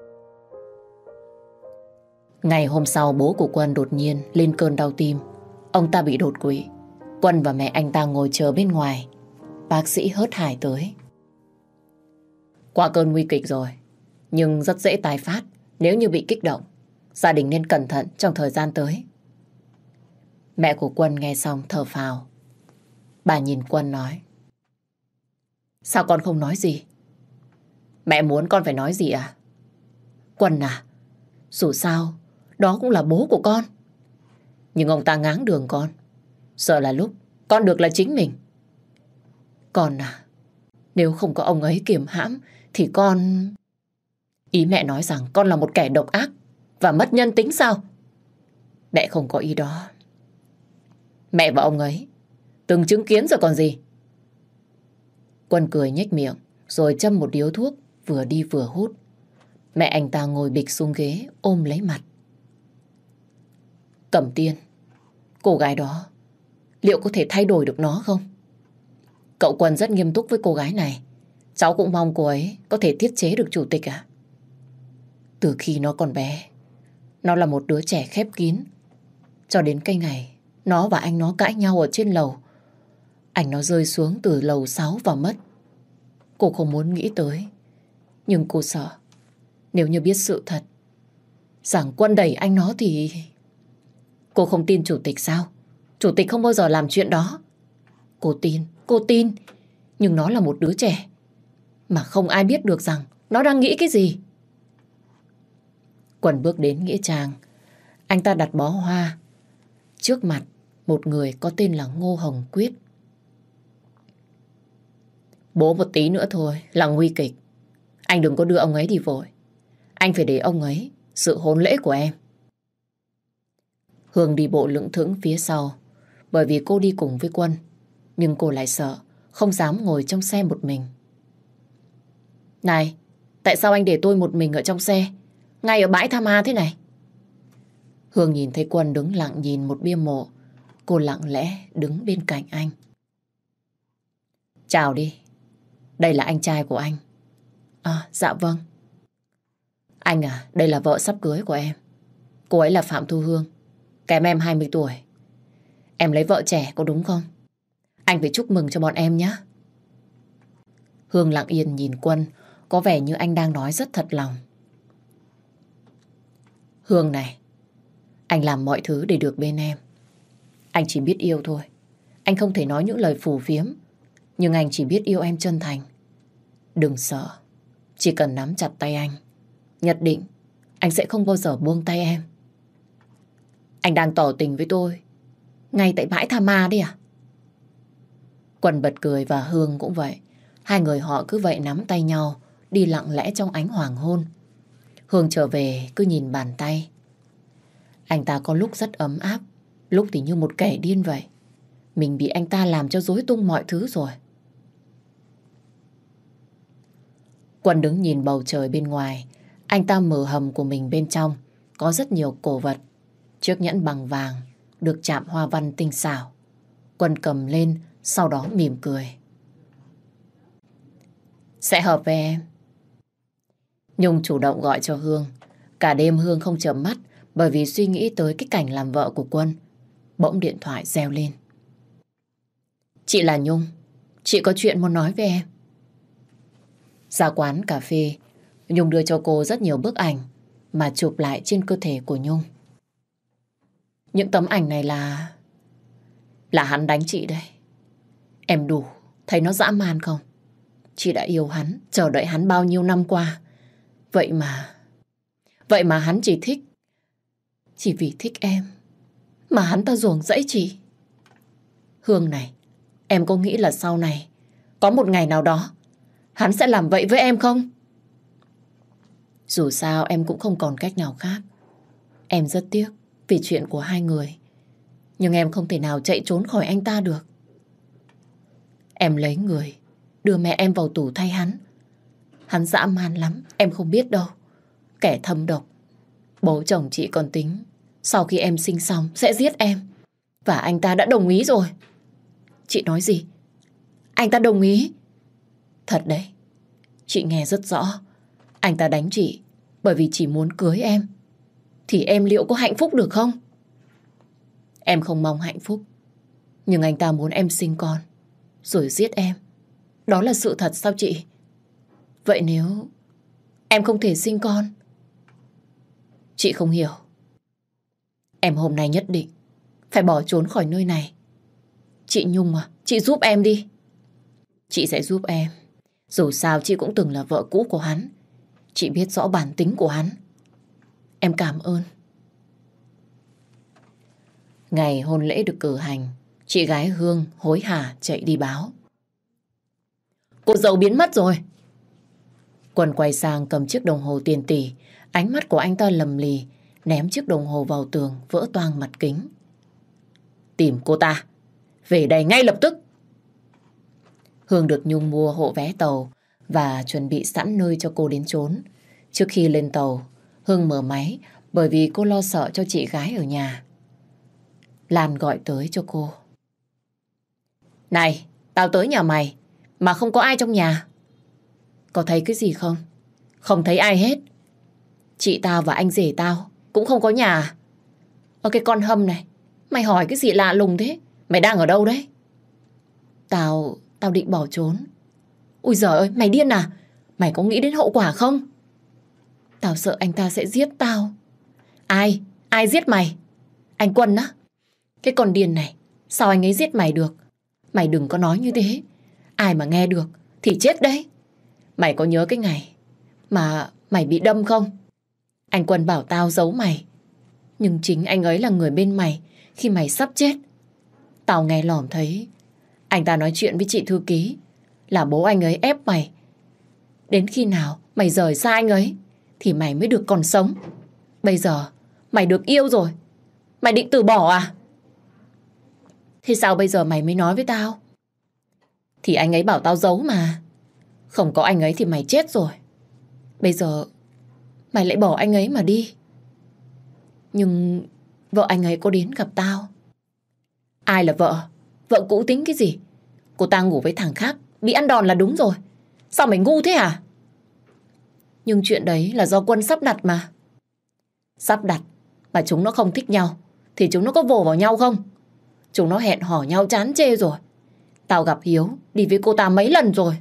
Ngày hôm sau, bố của Quân đột nhiên lên cơn đau tim. Ông ta bị đột quỵ. Quân và mẹ anh ta ngồi chờ bên ngoài. Bác sĩ hớt hải tới. Qua cơn nguy kịch rồi, nhưng rất dễ tái phát nếu như bị kích động. Gia đình nên cẩn thận trong thời gian tới. Mẹ của Quân nghe xong thở phào. Bà nhìn Quân nói. Sao con không nói gì? Mẹ muốn con phải nói gì à? Quân à, dù sao đó cũng là bố của con. Nhưng ông ta ngáng đường con. Sợ là lúc con được là chính mình. Con à, nếu không có ông ấy kiềm hãm thì con... Ý mẹ nói rằng con là một kẻ độc ác và mất nhân tính sao? Mẹ không có ý đó. Mẹ và ông ấy từng chứng kiến rồi còn gì. Quân cười nhếch miệng rồi châm một điếu thuốc, vừa đi vừa hút. Mẹ anh ta ngồi bịch xuống ghế ôm lấy mặt. Cẩm Tiên, cô gái đó liệu có thể thay đổi được nó không? Cậu Quân rất nghiêm túc với cô gái này. Cháu cũng mong cô ấy có thể tiết chế được chủ tịch à? Từ khi nó còn bé, nó là một đứa trẻ khép kín. Cho đến cái ngày nó và anh nó cãi nhau ở trên lầu. Anh nó rơi xuống từ lầu 6 và mất. Cô không muốn nghĩ tới. Nhưng cô sợ nếu như biết sự thật rằng Quân đẩy anh nó thì... Cô không tin chủ tịch sao? Chủ tịch không bao giờ làm chuyện đó. Cô tin. Nhưng nó là một đứa trẻ mà không ai biết được rằng nó đang nghĩ cái gì. Quân bước đến nghĩa trang. Anh ta đặt bó hoa trước mặt một người có tên là Ngô Hồng Quyết. Bố một tí nữa thôi là nguy kịch. Anh đừng có đưa ông ấy đi vội. Anh phải để ông ấy dự hôn lễ của em. Hương đi bộ lững thững phía sau, bởi vì cô đi cùng với Quân. Nhưng cô lại sợ, không dám ngồi trong xe một mình. Này, tại sao anh để tôi một mình ở trong xe, ngay ở bãi Tham Ma thế này? Hương nhìn thấy Quân đứng lặng nhìn một bia mộ. Cô lặng lẽ đứng bên cạnh anh. Chào đi, đây là anh trai của anh. À, dạ vâng. Anh à, đây là vợ sắp cưới của em. Cô ấy là Phạm Thu Hương, kém em 20 tuổi. Em lấy vợ trẻ có đúng không? Anh phải chúc mừng cho bọn em nhé. Hương lặng yên nhìn Quân, có vẻ như anh đang nói rất thật lòng. Hương này, anh làm mọi thứ để được bên em. Anh chỉ biết yêu thôi. Anh không thể nói những lời phù phiếm, nhưng anh chỉ biết yêu em chân thành. Đừng sợ, chỉ cần nắm chặt tay anh, nhất định anh sẽ không bao giờ buông tay em. Anh đang tỏ tình với tôi ngay tại bãi Tha Ma đấy à? Quân bật cười và Hương cũng vậy. Hai người họ cứ vậy nắm tay nhau, đi lặng lẽ trong ánh hoàng hôn. Hương trở về cứ nhìn bàn tay. Anh ta có lúc rất ấm áp, lúc thì như một kẻ điên vậy. Mình bị anh ta làm cho rối tung mọi thứ rồi. Quân đứng nhìn bầu trời bên ngoài. Anh ta mở hầm của mình bên trong có rất nhiều cổ vật. Chiếc nhẫn bằng vàng được chạm hoa văn tinh xảo. Quân cầm lên, sau đó mỉm cười. Sẽ hợp với em. Nhung chủ động gọi cho Hương. Cả đêm Hương không chợp mắt bởi vì suy nghĩ tới cái cảnh làm vợ của Quân. Bỗng điện thoại reo lên. Chị là Nhung. Chị có chuyện muốn nói với em. Ra quán cà phê, Nhung đưa cho cô rất nhiều bức ảnh mà chụp lại trên cơ thể của Nhung. Những tấm ảnh này là hắn đánh chị đây. Em đủ thấy nó dã man không? Chị đã yêu hắn, chờ đợi hắn bao nhiêu năm qua. Vậy mà hắn chỉ vì thích em mà hắn ta ruồng rẫy chị. Hương này, em có nghĩ là sau này có một ngày nào đó hắn sẽ làm vậy với em không? Dù sao em cũng không còn cách nào khác. Em rất tiếc vì chuyện của hai người, nhưng em không thể nào chạy trốn khỏi anh ta được. Em lấy người đưa mẹ em vào tù thay hắn. Hắn dã man lắm, em không biết đâu. Kẻ thâm độc. Bố chồng chị còn tính sau khi em sinh xong sẽ giết em. Và anh ta đã đồng ý rồi. Chị nói gì? Anh ta đồng ý? Thật đấy. Chị nghe rất rõ. Anh ta đánh chị bởi vì chỉ muốn cưới em. Thì em liệu có hạnh phúc được không? Em không mong hạnh phúc, nhưng anh ta muốn em sinh con rồi giết em. Đó là sự thật sao chị? Vậy nếu em không thể sinh con? Chị không hiểu. Em hôm nay nhất định phải bỏ trốn khỏi nơi này. Chị Nhung à, chị giúp em đi. Chị sẽ giúp em. Dù sao chị cũng từng là vợ cũ của hắn. Chị biết rõ bản tính của hắn. Em cảm ơn. Ngày hôn lễ được cử hành, chị gái Hương hối hả chạy đi báo. Cô dâu biến mất rồi. Quân quay sang cầm chiếc đồng hồ tiền tỷ. Ánh mắt của anh ta lầm lì, ném chiếc đồng hồ vào tường, vỡ toang mặt kính. Tìm cô ta, về đây ngay lập tức. Hương được Nhung mua hộ vé tàu và chuẩn bị sẵn nơi cho cô đến trốn. Trước khi lên tàu, Hương mở máy bởi vì cô lo sợ cho chị gái ở nhà. Lan gọi tới cho cô. Này, tao tới nhà mày mà không có ai trong nhà. Có thấy cái gì không? Không thấy ai hết. Chị tao và anh rể tao cũng không có nhà. Ở cái con Hâm này, mày hỏi cái gì lạ lùng thế? Mày đang ở đâu đấy? Tao định bỏ trốn. Ui giời ơi, mày điên à? Mày có nghĩ đến hậu quả không? Tao sợ anh ta sẽ giết tao. Ai? Ai giết mày? Anh Quân á? Cái con điên này, sao anh ấy giết mày được? Mày đừng có nói như thế. Ai mà nghe được thì chết đấy. Mày có nhớ cái ngày mà mày bị đâm không? Anh Quân bảo tao giấu mày, nhưng chính anh ấy là người bên mày khi mày sắp chết. Tao nghe lỏm thấy anh ta nói chuyện với chị thư ký là bố anh ấy ép mày. Đến khi nào mày rời xa anh ấy thì mày mới được còn sống. Bây giờ mày được yêu rồi, mày định từ bỏ à? Thế sao bây giờ mày mới nói với tao? Thì anh ấy bảo tao giấu mà. Không có anh ấy thì mày chết rồi. Bây giờ mày lại bỏ anh ấy mà đi. Nhưng vợ anh ấy có đến gặp tao. Ai là vợ? Vợ cũ tính cái gì? Cô ta ngủ với thằng khác, bị ăn đòn là đúng rồi. Sao mày ngu thế à? Nhưng chuyện đấy là do Quân sắp đặt mà. Sắp đặt mà chúng nó không thích nhau thì chúng nó có vồ vào nhau không? Chúng nó hẹn hò nhau chán chê rồi. Tao gặp Hiếu đi với cô ta mấy lần rồi.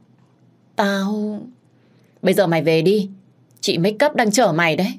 Bây giờ mày về đi. Chị make up đang chờ mày đấy.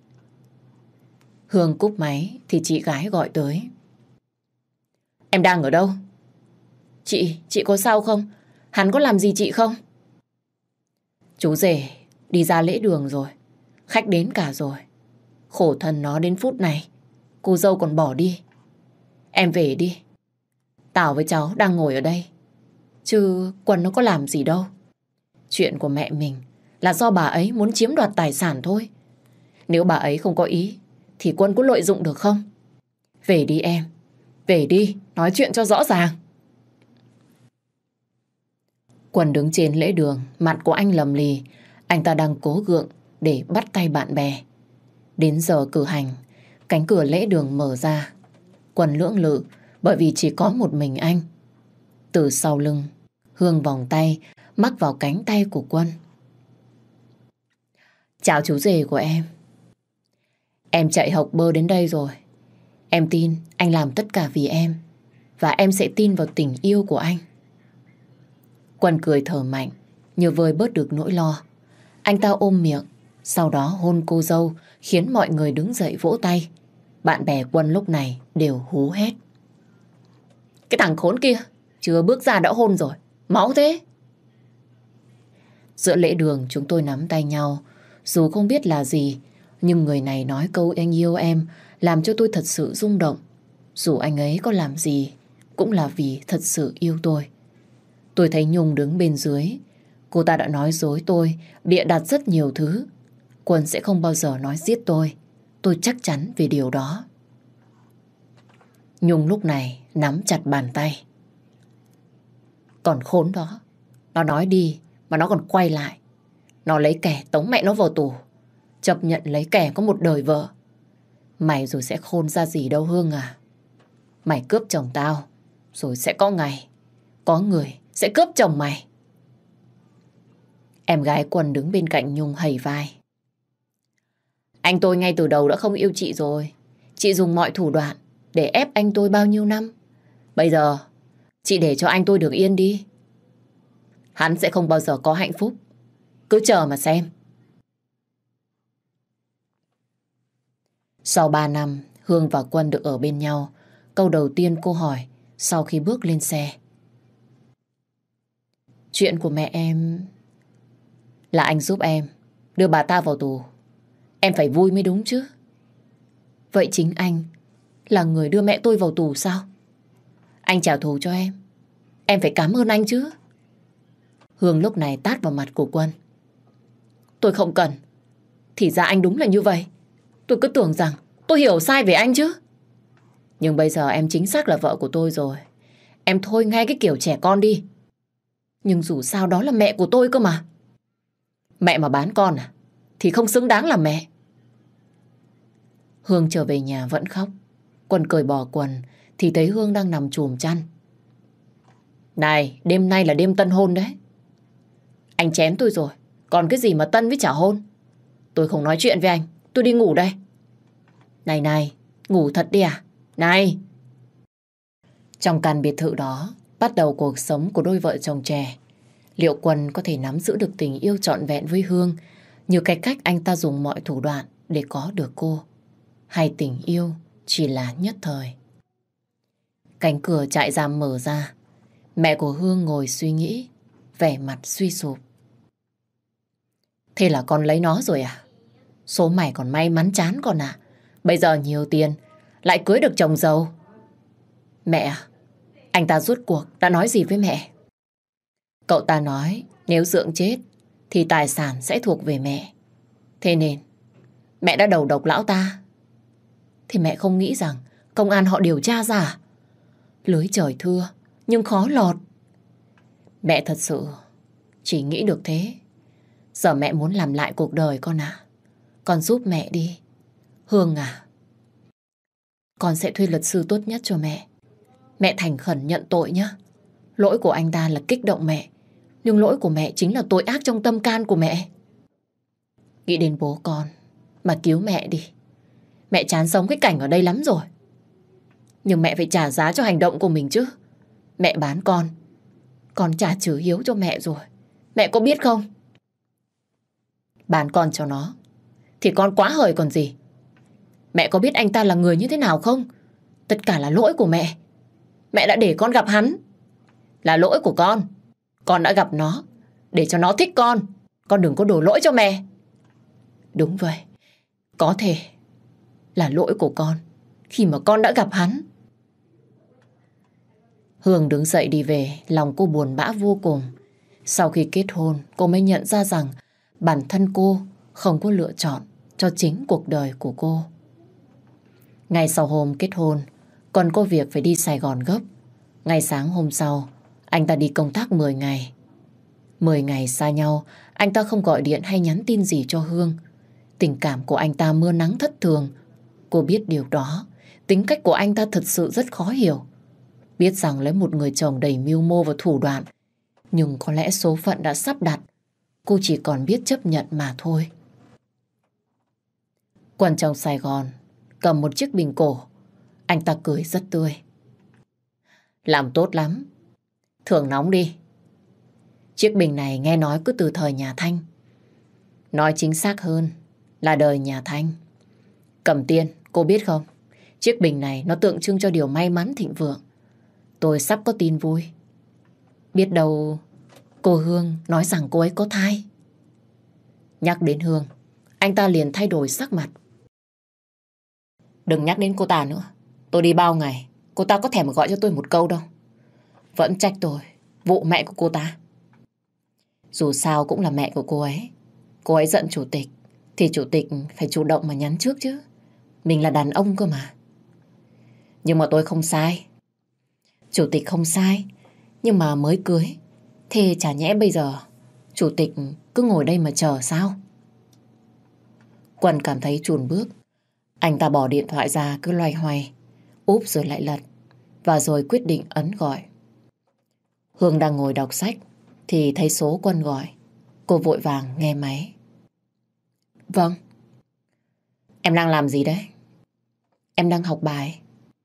Hương cúp máy thì chị gái gọi tới. Em đang ở đâu? Chị có sao không? Hắn có làm gì chị không? Chú rể đi ra lễ đường rồi. Khách đến cả rồi. Khổ thân nó đến phút này cô dâu còn bỏ đi. Em về đi. Tao với cháu đang ngồi ở đây. Chứ Quân nó có làm gì đâu. Chuyện của mẹ mình là do bà ấy muốn chiếm đoạt tài sản thôi. Nếu bà ấy không có ý thì Quân có lợi dụng được không? Về đi em. Về đi, nói chuyện cho rõ ràng. Quân đứng trên lễ đường, mặt của anh lầm lì. Anh ta đang cố gượng để bắt tay bạn bè. Đến giờ cử hành, cánh cửa lễ đường mở ra. Quân lưỡng lự bởi vì chỉ có một mình anh. Từ sau lưng, Hương vòng tay mắc vào cánh tay của Quân. Chào chú rể của em. Em chạy hộc bơ đến đây rồi. Em tin anh làm tất cả vì em. và em sẽ tin vào tình yêu của anh. Quân cười thở mạnh, như vơi bớt được nỗi lo. Anh ta ôm miệng, sau đó hôn cô dâu, khiến mọi người đứng dậy vỗ tay. Bạn bè Quân lúc này đều hú hét. Cái thằng khốn kia, chưa bước ra đã hôn rồi, máu thế. Giữa lễ đường chúng tôi nắm tay nhau. Dù không biết là gì, nhưng người này nói câu anh yêu em làm cho tôi thật sự rung động. Dù anh ấy có làm gì, cũng là vì thật sự yêu tôi. Tôi thấy Nhung đứng bên dưới. Cô ta đã nói dối tôi, bịa đặt rất nhiều thứ. Quân sẽ không bao giờ nói giết tôi. Tôi chắc chắn về điều đó. Nhung lúc này nắm chặt bàn tay. Còn khốn đó, nó nói đi mà nó còn quay lại. Nó lấy kẻ tống mẹ nó vào tù, chấp nhận lấy kẻ có một đời vợ. Mày rồi sẽ khôn ra gì đâu Hương à. Mày cướp chồng tao, rồi sẽ có ngày có người sẽ cướp chồng mày. Em gái Quân đứng bên cạnh Nhung hầy vai. Anh tôi ngay từ đầu đã không yêu chị rồi. Chị dùng mọi thủ đoạn để ép anh tôi bao nhiêu năm. Bây giờ chị để cho anh tôi được yên đi. Hắn sẽ không bao giờ có hạnh phúc. Cứ chờ mà xem. Sau 3 năm, Hương và Quân được ở bên nhau. Câu đầu tiên cô hỏi sau khi bước lên xe. Chuyện của mẹ em là anh giúp em đưa bà ta vào tù. Em phải vui mới đúng chứ. Vậy chính anh là người đưa mẹ tôi vào tù sao? Anh trả thù cho em phải cảm ơn anh chứ. Hương lúc này tát vào mặt của Quân. Tôi không cần. Thì ra anh đúng là như vậy. Tôi cứ tưởng rằng tôi hiểu sai về anh chứ. Nhưng bây giờ em chính xác là vợ của tôi rồi. Em thôi ngay cái kiểu trẻ con đi. Nhưng dù sao đó là mẹ của tôi cơ mà. Mẹ mà bán con à thì không xứng đáng là mẹ. Hương trở về nhà vẫn khóc. Quân cởi bỏ quần thì thấy Hương đang nằm chùm chăn. Này, đêm nay là đêm tân hôn đấy. Anh chén tôi rồi, còn cái gì mà tân với trả hôn. Tôi không nói chuyện với anh, tôi đi ngủ đây. Này này, ngủ thật đi à? Này! Trong căn biệt thự đó bắt đầu cuộc sống của đôi vợ chồng trẻ. Liệu Quân có thể nắm giữ được tình yêu trọn vẹn với Hương như cái cách anh ta dùng mọi thủ đoạn để có được cô? Hay tình yêu chỉ là nhất thời? Cánh cửa trại giam mở ra. Mẹ của Hương ngồi suy nghĩ, vẻ mặt suy sụp. Thế là con lấy nó rồi à? Số mày còn may mắn chán con à? Bây giờ nhiều tiền, lại cưới được chồng giàu. Mẹ à, anh ta rút cuộc đã nói gì với mẹ? Cậu ta nói nếu Dượng chết thì tài sản sẽ thuộc về mẹ. Thế nên mẹ đã đầu độc lão ta. Thì mẹ không nghĩ rằng công an họ điều tra ra à? Lưới trời thưa nhưng khó lọt. Mẹ thật sự chỉ nghĩ được thế. Giờ mẹ muốn làm lại cuộc đời con à? Con giúp mẹ đi. Hương à, con sẽ thuê luật sư tốt nhất cho mẹ. Mẹ thành khẩn nhận tội nhé. Lỗi của anh ta là kích động mẹ, nhưng lỗi của mẹ chính là tội ác trong tâm can của mẹ. Nghĩ đến bố con mà cứu mẹ đi. Mẹ chán sống cái cảnh ở đây lắm rồi. Nhưng mẹ phải trả giá cho hành động của mình chứ. Mẹ bán con trả chữ hiếu cho mẹ rồi. Mẹ có biết không? Bán con cho nó thì con quá hời còn gì. Mẹ có biết anh ta là người như thế nào không? Tất cả là lỗi của mẹ. Mẹ đã để con gặp hắn. Là lỗi của con. Con đã gặp nó để cho nó thích con. Con đừng có đổ lỗi cho mẹ. Đúng vậy. Có thể là lỗi của con khi mà con đã gặp hắn. Hương đứng dậy đi về, lòng cô buồn bã vô cùng. Sau khi kết hôn, cô mới nhận ra rằng bản thân cô không có lựa chọn cho chính cuộc đời của cô. Ngay sau hôm kết hôn, còn có việc phải đi Sài Gòn gấp. Ngay sáng hôm sau, anh ta đi công tác 10 ngày. 10 ngày xa nhau, anh ta không gọi điện hay nhắn tin gì cho Hương. Tình cảm của anh ta mưa nắng thất thường. Cô biết điều đó, tính cách của anh ta thật sự rất khó hiểu. Biết rằng lấy một người chồng đầy mưu mô và thủ đoạn, nhưng có lẽ số phận đã sắp đặt. Cô chỉ còn biết chấp nhận mà thôi. Quân trong Sài Gòn cầm một chiếc bình cổ. Anh ta cười rất tươi. Làm tốt lắm. Thưởng nóng đi. Chiếc bình này nghe nói cứ từ thời nhà Thanh. Nói chính xác hơn là đời nhà Thanh. Cẩm Tiên, cô biết không? Chiếc bình này nó tượng trưng cho điều may mắn thịnh vượng. Tôi sắp có tin vui. Biết đâu cô Hương nói rằng cô ấy có thai. Nhắc đến Hương, anh ta liền thay đổi sắc mặt. Đừng nhắc đến cô ta nữa. Tôi đi bao ngày, cô ta có thèm gọi cho tôi một câu đâu. Vẫn trách tôi, vụ mẹ của cô ta. Dù sao cũng là mẹ của cô ấy. Cô ấy giận chủ tịch, thì chủ tịch phải chủ động mà nhắn trước chứ. Mình là đàn ông cơ mà. Nhưng mà tôi không sai. Chủ tịch không sai, nhưng mà mới cưới. Thế chả nhẽ bây giờ chủ tịch cứ ngồi đây mà chờ sao? Quân cảm thấy chùn bước. Anh ta bỏ điện thoại ra cứ loay hoay, úp rồi lại lật, và rồi quyết định ấn gọi. Hương đang ngồi đọc sách thì thấy số Quân gọi. Cô vội vàng nghe máy. Vâng. Em đang làm gì đấy? Em đang học bài.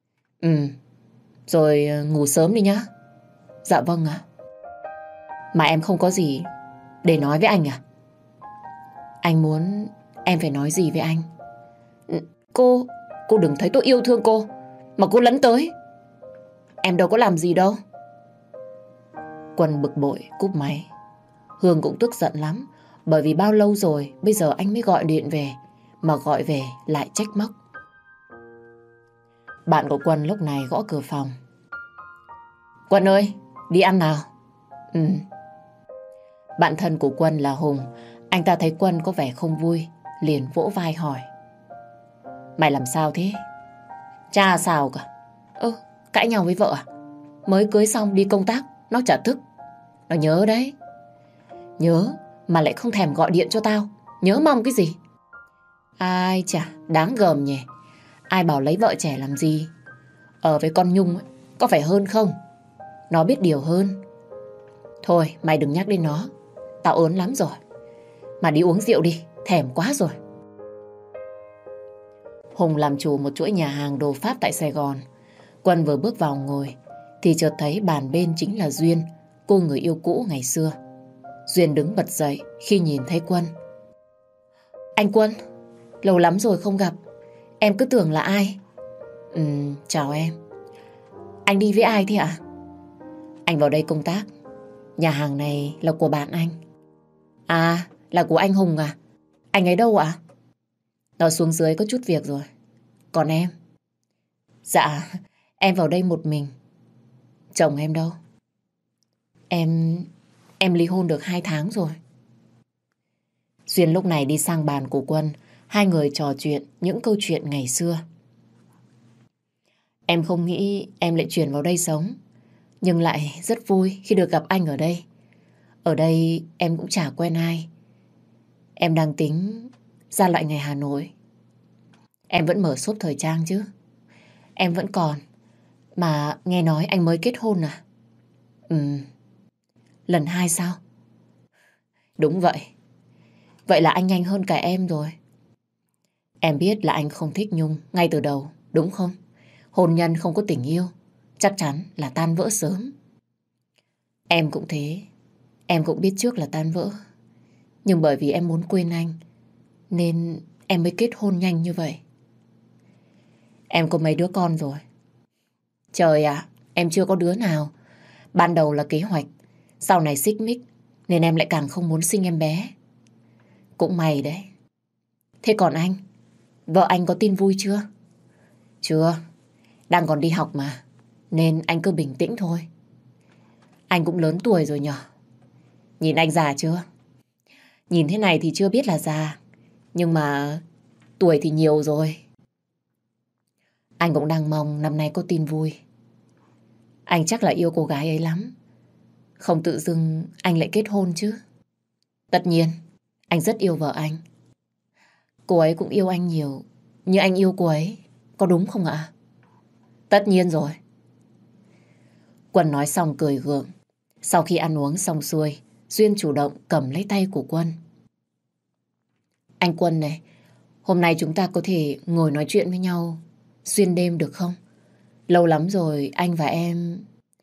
Rồi ngủ sớm đi nhá. Dạ vâng ạ. Mà em không có gì để nói với anh à? Anh muốn em phải nói gì với anh? Cô đừng thấy tôi yêu thương cô mà cô lấn tới. Em đâu có làm gì đâu. Quân bực bội cúp máy. Hương cũng tức giận lắm, bởi vì bao lâu rồi bây giờ anh mới gọi điện về, mà gọi về lại trách móc. Bạn của Quân lúc này gõ cửa phòng. Quân ơi, đi ăn nào. Bạn thân của Quân là Hùng. Anh ta thấy Quân có vẻ không vui, liền vỗ vai hỏi. Mày làm sao thế? Chả sao cả. Cãi nhau với vợ à? Mới cưới xong đi công tác, nó chả thức. Nó nhớ đấy. Nhớ mà lại không thèm gọi điện cho tao. Nhớ mong cái gì? Ai chả, đáng gờm nhỉ. Ai bảo lấy vợ trẻ làm gì? Ở với con Nhung ấy, có phải hơn không? Nó biết điều hơn. Thôi mày đừng nhắc đến nó. Tao ớn lắm rồi. Mà đi uống rượu đi, thèm quá rồi. Hùng làm chủ một chuỗi nhà hàng đồ Pháp tại Sài Gòn. Quân vừa bước vào ngồi thì chợt thấy bàn bên chính là Duyên, cô người yêu cũ ngày xưa. Duyên đứng bật dậy khi nhìn thấy Quân. Anh Quân, lâu lắm rồi không gặp. Em cứ tưởng là ai. Chào em. Anh đi với ai thế ạ? Anh vào đây công tác. Nhà hàng này là của bạn anh. À, là của anh Hùng à? Anh ấy đâu ạ? Nó xuống dưới có chút việc rồi. Còn em? Dạ, em vào đây một mình. Chồng em đâu? Em ly hôn được 2 tháng rồi. Duyên lúc này đi sang bàn của Quân. Hai người trò chuyện những câu chuyện ngày xưa. Em không nghĩ em lại chuyển vào đây sống, nhưng lại rất vui khi được gặp anh ở đây. Ở đây em cũng chả quen ai. Em đang tính ra lại ngày Hà Nội. Em vẫn mở shop thời trang chứ? Em vẫn còn. Mà nghe nói anh mới kết hôn à? Lần 2 sao? Đúng vậy. Vậy là anh nhanh hơn cả em rồi. Em biết là anh không thích Nhung ngay từ đầu, đúng không? Hôn nhân không có tình yêu, chắc chắn là tan vỡ sớm. Em cũng thế. Em cũng biết trước là tan vỡ. Nhưng bởi vì em muốn quên anh, nên em mới kết hôn nhanh như vậy. Em có mấy đứa con rồi? Trời ạ, em chưa có đứa nào. Ban đầu là kế hoạch, sau này xích mích, nên em lại càng không muốn sinh em bé. Cũng may đấy. Thế còn anh? Vợ anh có tin vui chưa? Chưa, đang còn đi học mà, nên anh cứ bình tĩnh thôi. Anh cũng lớn tuổi rồi nhở? Nhìn anh già chưa? Nhìn thế này thì chưa biết là già, nhưng mà tuổi thì nhiều rồi. Anh cũng đang mong năm nay có tin vui. Anh chắc là yêu cô gái ấy lắm. Không tự dưng anh lại kết hôn chứ. Tất nhiên, anh rất yêu vợ anh. Cô ấy cũng yêu anh nhiều như anh yêu cô ấy, có đúng không ạ? Tất nhiên rồi. Quân nói xong cười gượng. Sau khi ăn uống xong xuôi, Duyên chủ động cầm lấy tay của Quân. Anh Quân này, hôm nay chúng ta có thể ngồi nói chuyện với nhau xuyên đêm được không? Lâu lắm rồi anh và em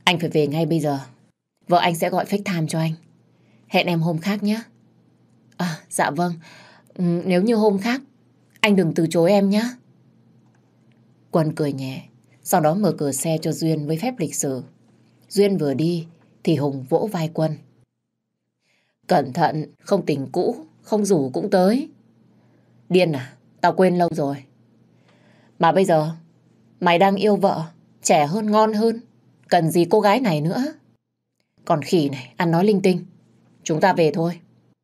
Anh phải về ngay bây giờ. Vợ anh sẽ gọi FaceTime cho anh. Hẹn em hôm khác nhé. Dạ vâng. Nếu như hôm khác, anh đừng từ chối em nhé. Quân cười nhẹ, sau đó mở cửa xe cho Duyên với phép lịch sự. Duyên vừa đi thì Hùng vỗ vai Quân. Cẩn thận, không tình cũ, không rủ cũng tới. Điên à, tao quên lâu rồi. Mà bây giờ, mày đang yêu vợ, trẻ hơn, ngon hơn. Cần gì cô gái này nữa. Còn khỉ này, ăn nói linh tinh. Chúng ta về thôi.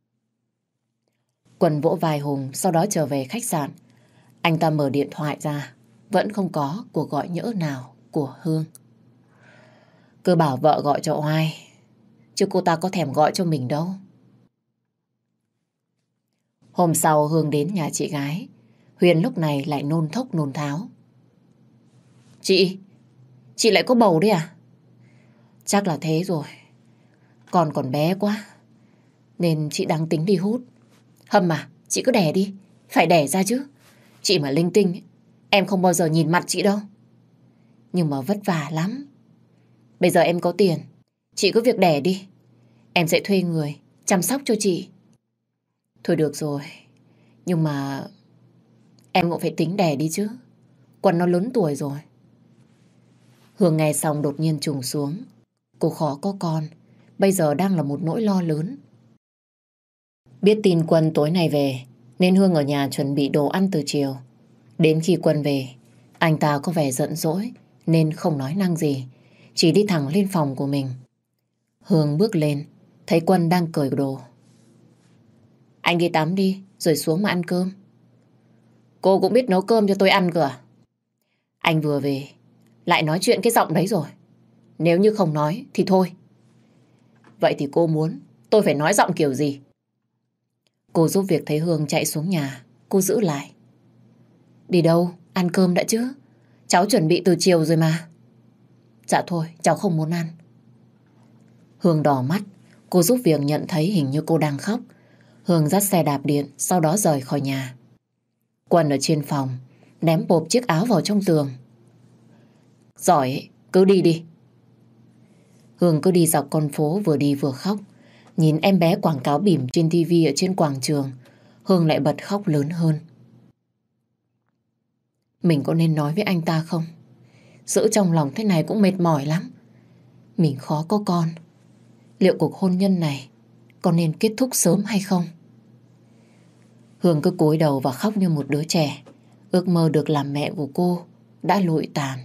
Quân vỗ vai Hùng, sau đó trở về khách sạn. Anh ta mở điện thoại ra, vẫn không có cuộc gọi nhỡ nào của Hương. Cứ bảo vợ gọi cho Oai, chứ cô ta có thèm gọi cho mình đâu. Hôm sau Hương đến nhà chị gái. Huyền lúc này lại nôn thốc nôn tháo. Chị lại có bầu đấy à? Chắc là thế rồi. Con còn bé quá, nên chị đang tính đi hút. Hâm à, chị cứ đẻ đi, phải đẻ ra chứ. Chị mà linh tinh, em không bao giờ nhìn mặt chị đâu. Nhưng mà vất vả lắm. Bây giờ em có tiền, chị cứ việc đẻ đi. Em sẽ thuê người chăm sóc cho chị. Thôi được rồi, nhưng mà em cũng phải tính đẻ đi chứ. Quân nó lớn tuổi rồi. Hương nghe xong đột nhiên trùng xuống. Cô khó có con, bây giờ đang là một nỗi lo lớn. Biết tin Quân tối nay về, nên Hương ở nhà chuẩn bị đồ ăn từ chiều. Đến khi Quân về, anh ta có vẻ giận dỗi nên không nói năng gì, chỉ đi thẳng lên phòng của mình. Hương bước lên, thấy Quân đang cởi đồ. Anh đi tắm đi, rồi xuống mà ăn cơm. Cô cũng biết nấu cơm cho tôi ăn cơ à? Anh vừa về, lại nói chuyện cái giọng đấy rồi. Nếu như không nói thì thôi. Vậy thì cô muốn tôi phải nói giọng kiểu gì? Cô giúp việc thấy Hương chạy xuống nhà, cô giữ lại. Đi đâu? Ăn cơm đã chứ. Cháu chuẩn bị từ chiều rồi mà. Dạ thôi, cháu không muốn ăn. Hương đỏ mắt, cô giúp việc nhận thấy hình như cô đang khóc. Hương dắt xe đạp điện, sau đó rời khỏi nhà. Quân ở trên phòng, ném bộp chiếc áo vào trong tường. Giỏi ấy, cứ đi đi. Hương cứ đi dọc con phố vừa đi vừa khóc. Nhìn em bé quảng cáo bìm trên tivi ở trên quảng trường, Hương lại bật khóc lớn hơn. Mình có nên nói với anh ta không? Giữ trong lòng thế này cũng mệt mỏi lắm. Mình khó có con. Liệu cuộc hôn nhân này có nên kết thúc sớm hay không? Hương cứ cúi đầu và khóc như một đứa trẻ. Ước mơ được làm mẹ của cô đã lụi tàn.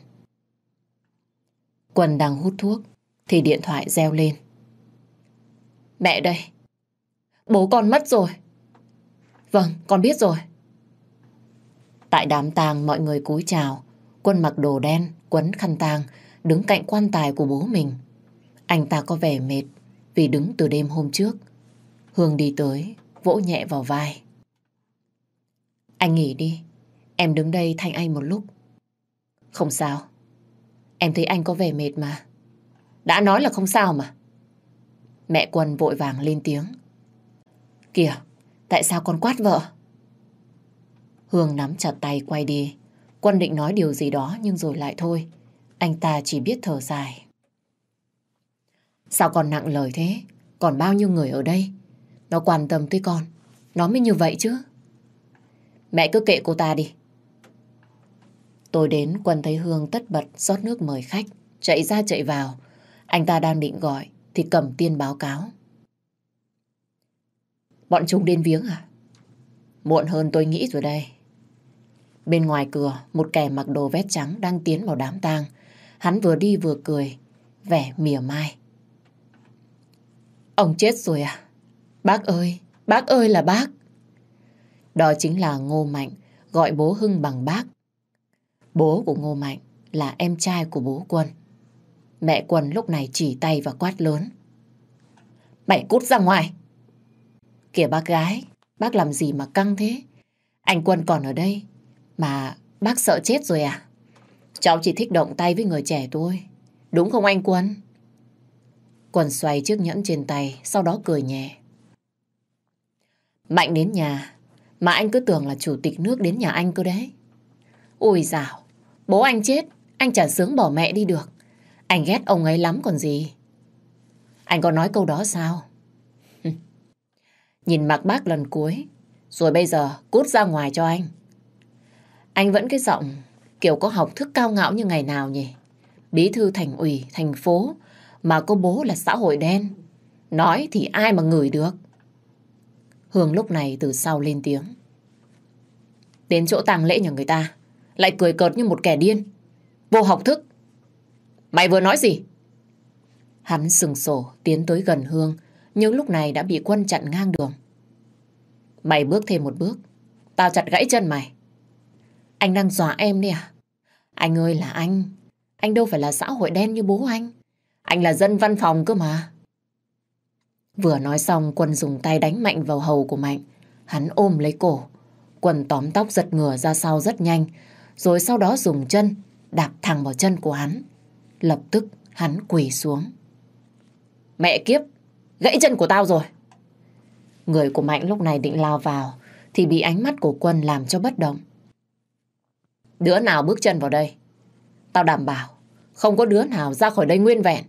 Quân đang hút thuốc thì điện thoại reo lên. Mẹ đây. Bố con mất rồi. Vâng, con biết rồi. Tại đám tang mọi người cúi chào. Quân mặc đồ đen, quấn khăn tang, đứng cạnh quan tài của bố mình. Anh ta có vẻ mệt vì đứng từ đêm hôm trước. Hương đi tới, vỗ nhẹ vào vai. Anh nghỉ đi, em đứng đây thay anh một lúc. Không sao, em thấy anh có vẻ mệt mà. Đã nói là không sao mà. Mẹ Quân vội vàng lên tiếng. Kìa, tại sao con quát vợ? Hương nắm chặt tay quay đi. Quân định nói điều gì đó nhưng rồi lại thôi. Anh ta chỉ biết thở dài. Sao con nặng lời thế? Còn bao nhiêu người ở đây? Nó quan tâm tới con, nó mới như vậy chứ. Mẹ cứ kệ cô ta đi. Tôi đến, Quân thấy Hương tất bật rót nước mời khách, chạy ra chạy vào. Anh ta đang định gọi thì Cẩm Tiên báo cáo. Bọn chúng đến viếng à? Muộn hơn tôi nghĩ rồi đây. Bên ngoài cửa, một kẻ mặc đồ vest trắng đang tiến vào đám tang. Hắn vừa đi vừa cười, vẻ mỉa mai. Ông chết rồi à? Bác ơi là bác. Đó chính là Ngô Mạnh, gọi bố Hưng bằng bác. Bố của Ngô Mạnh là em trai của bố Quân. Mẹ Quân lúc này chỉ tay và quát lớn. Mày cút ra ngoài. Kìa bác gái, bác làm gì mà căng thế? Anh Quân còn ở đây, mà bác sợ chết rồi à? Cháu chỉ thích động tay với người trẻ thôi. Đúng không anh Quân? Quân xoay chiếc nhẫn trên tay, sau đó cười nhẹ. Mạnh đến nhà, mà anh cứ tưởng là chủ tịch nước đến nhà anh cơ đấy. Ôi dào, bố anh chết, anh chả sướng bỏ mẹ đi được. Anh ghét ông ấy lắm còn gì. Anh có nói câu đó sao? Nhìn mặt bác lần cuối, rồi bây giờ cút ra ngoài cho anh. Anh vẫn cái giọng kiểu có học thức cao ngạo như ngày nào nhỉ? Bí thư thành ủy, thành phố, mà có bố là xã hội đen. Nói thì ai mà ngửi được. Hương lúc này từ sau lên tiếng. Đến chỗ tang lễ nhà người ta, lại cười cợt như một kẻ điên. Vô học thức. Mày vừa nói gì? Hắn sừng sổ tiến tới gần Hương, nhưng lúc này đã bị Quân chặn ngang đường. Mày bước thêm một bước, tao chặt gãy chân mày. Anh đang dọa em đấy à? Anh ơi là anh đâu phải là xã hội đen như bố anh. Anh là dân văn phòng cơ mà. Vừa nói xong, Quân dùng tay đánh mạnh vào hầu của Mạnh. Hắn ôm lấy cổ. Quân tóm tóc giật ngửa ra sau rất nhanh, rồi sau đó dùng chân đạp thẳng vào chân của hắn. Lập tức hắn quỳ xuống. Mẹ kiếp, gãy chân của tao rồi. Người của Mạnh lúc này định lao vào thì bị ánh mắt của Quân làm cho bất động. Đứa nào bước chân vào đây, tao đảm bảo không có đứa nào ra khỏi đây nguyên vẹn.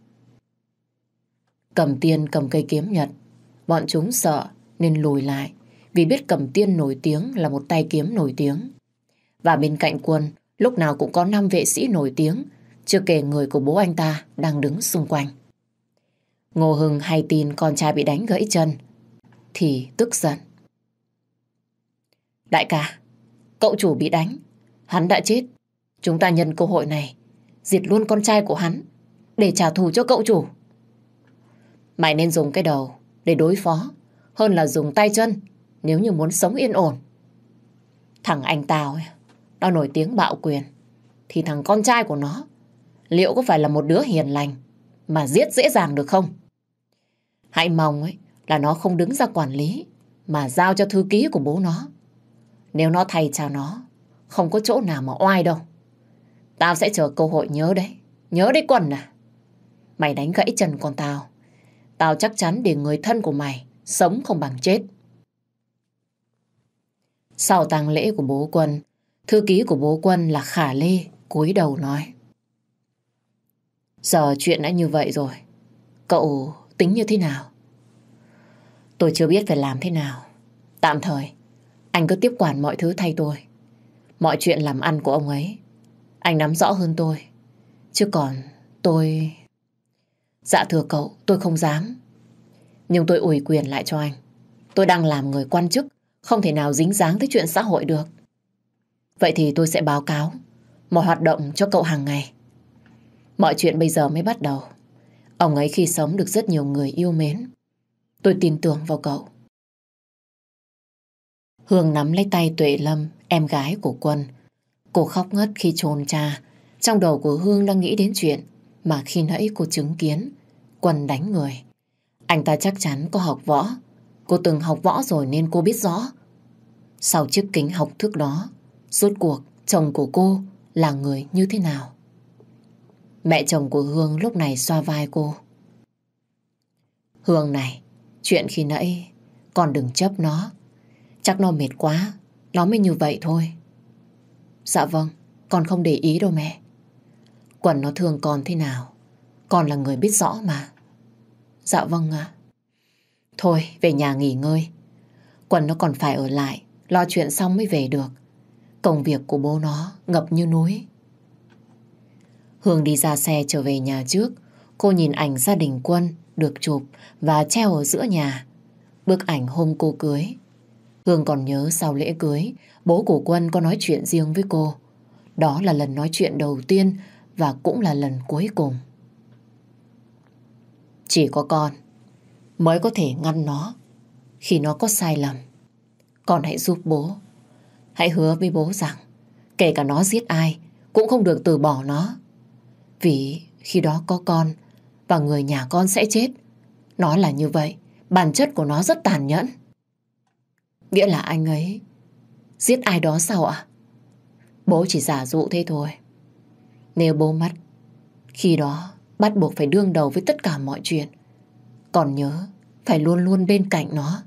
Cẩm Tiên cầm cây kiếm nhật. Bọn chúng sợ nên lùi lại, vì biết Cẩm Tiên nổi tiếng là một tay kiếm nổi tiếng. Và bên cạnh Quân lúc nào cũng có 5 vệ sĩ nổi tiếng, chưa kể người của bố anh ta đang đứng xung quanh. Ngô Hưng hay tin con trai bị đánh gãy chân thì tức giận. Đại ca, cậu chủ bị đánh, hắn đã chết. Chúng ta nhân cơ hội này diệt luôn con trai của hắn để trả thù cho cậu chủ. Mày nên dùng cái đầu để đối phó hơn là dùng tay chân nếu như muốn sống yên ổn. Thằng anh tao ấy, nó nổi tiếng bạo quyền, thì thằng con trai của nó liệu có phải là một đứa hiền lành mà giết dễ dàng được không? Hãy mong ấy là nó không đứng ra quản lý mà giao cho thư ký của bố nó. Nếu nó thay cho nó, không có chỗ nào mà oai đâu. Tao sẽ chờ cơ hội, nhớ đấy. Nhớ đấy Quân à. Mày đánh gãy chân con tao, tao chắc chắn để người thân của mày sống không bằng chết. Sau tang lễ của bố Quân, thư ký của bố Quân là Khả Lê cúi đầu nói. Giờ chuyện đã như vậy rồi, cậu tính như thế nào? Tôi chưa biết phải làm thế nào. Tạm thời anh cứ tiếp quản mọi thứ thay tôi. Mọi chuyện làm ăn của ông ấy anh nắm rõ hơn tôi. Chứ còn tôi... Dạ thưa cậu, tôi không dám. Nhưng tôi ủy quyền lại cho anh. Tôi đang làm người quan chức, không thể nào dính dáng tới chuyện xã hội được. Vậy thì tôi sẽ báo cáo mọi hoạt động cho cậu hàng ngày. Mọi chuyện bây giờ mới bắt đầu. Ông ấy khi sống được rất nhiều người yêu mến. Tôi tin tưởng vào cậu. Hương nắm lấy tay Tuệ Lâm, em gái của Quân. Cô khóc ngất khi chôn cha. Trong đầu của Hương đang nghĩ đến chuyện mà khi nãy cô chứng kiến Quân đánh người. Anh ta chắc chắn có học võ. Cô từng học võ rồi nên cô biết rõ. Sau chiếc kính học thức đó, rốt cuộc chồng của cô là người như thế nào? Mẹ chồng của Hương lúc này xoa vai cô. Hương này, chuyện khi nãy con đừng chấp nó. Chắc nó mệt quá, nó mới như vậy thôi. Dạ vâng, con không để ý đâu mẹ. Quần nó thương con thế nào, con là người biết rõ mà. Dạ vâng ạ. Thôi, về nhà nghỉ ngơi. Quần nó còn phải ở lại, lo chuyện xong mới về được. Công việc của bố nó ngập như núi. Hương đi ra xe trở về nhà trước. Cô nhìn ảnh gia đình Quân được chụp và treo ở giữa nhà. Bức ảnh hôm cô cưới. Hương còn nhớ sau lễ cưới, bố của Quân có nói chuyện riêng với cô. Đó là lần nói chuyện đầu tiên và cũng là lần cuối cùng. Chỉ có con mới có thể ngăn nó khi nó có sai lầm. Con hãy giúp bố. Hãy hứa với bố rằng kể cả nó giết ai cũng không được từ bỏ nó. Vì khi đó có con và người nhà con sẽ chết. Nó là như vậy, bản chất của nó rất tàn nhẫn. Nghĩa là anh ấy giết ai đó sao ạ? Bố chỉ giả dụ thế thôi. Nếu bố mất, khi đó bắt buộc phải đương đầu với tất cả mọi chuyện. Còn nhớ phải luôn luôn bên cạnh nó.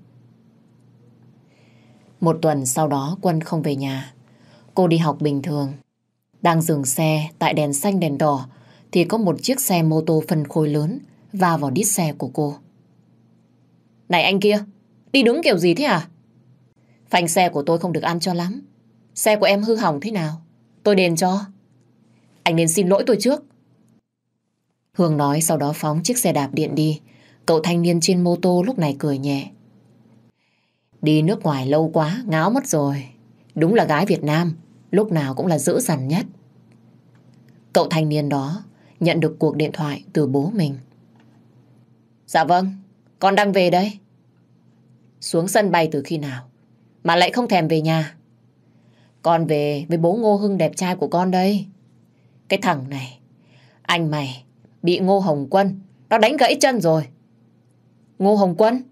Một tuần sau đó Quân không về nhà. Cô đi học bình thường. Đang dừng xe tại đèn xanh đèn đỏ thì có một chiếc xe mô tô phân khối lớn va vào đít xe của cô. Này anh kia, đi đứng kiểu gì thế à? Phanh xe của tôi không được ăn cho lắm. Xe của em hư hỏng thế nào? Tôi đền cho. Anh nên xin lỗi tôi trước. Hương nói sau đó phóng chiếc xe đạp điện đi. Cậu thanh niên trên mô tô lúc này cười nhẹ. Đi nước ngoài lâu quá, ngáo mất rồi. Đúng là gái Việt Nam, lúc nào cũng là dữ dằn nhất. Cậu thanh niên đó nhận được cuộc điện thoại từ bố mình. Dạ vâng, con đang về đây. Xuống sân bay từ khi nào mà lại không thèm về nhà? Con về với bố Ngô Hưng đẹp trai của con đây. Cái thằng này, anh mày bị Ngô Hồng Quân nó đánh gãy chân rồi. Ngô Hồng Quân?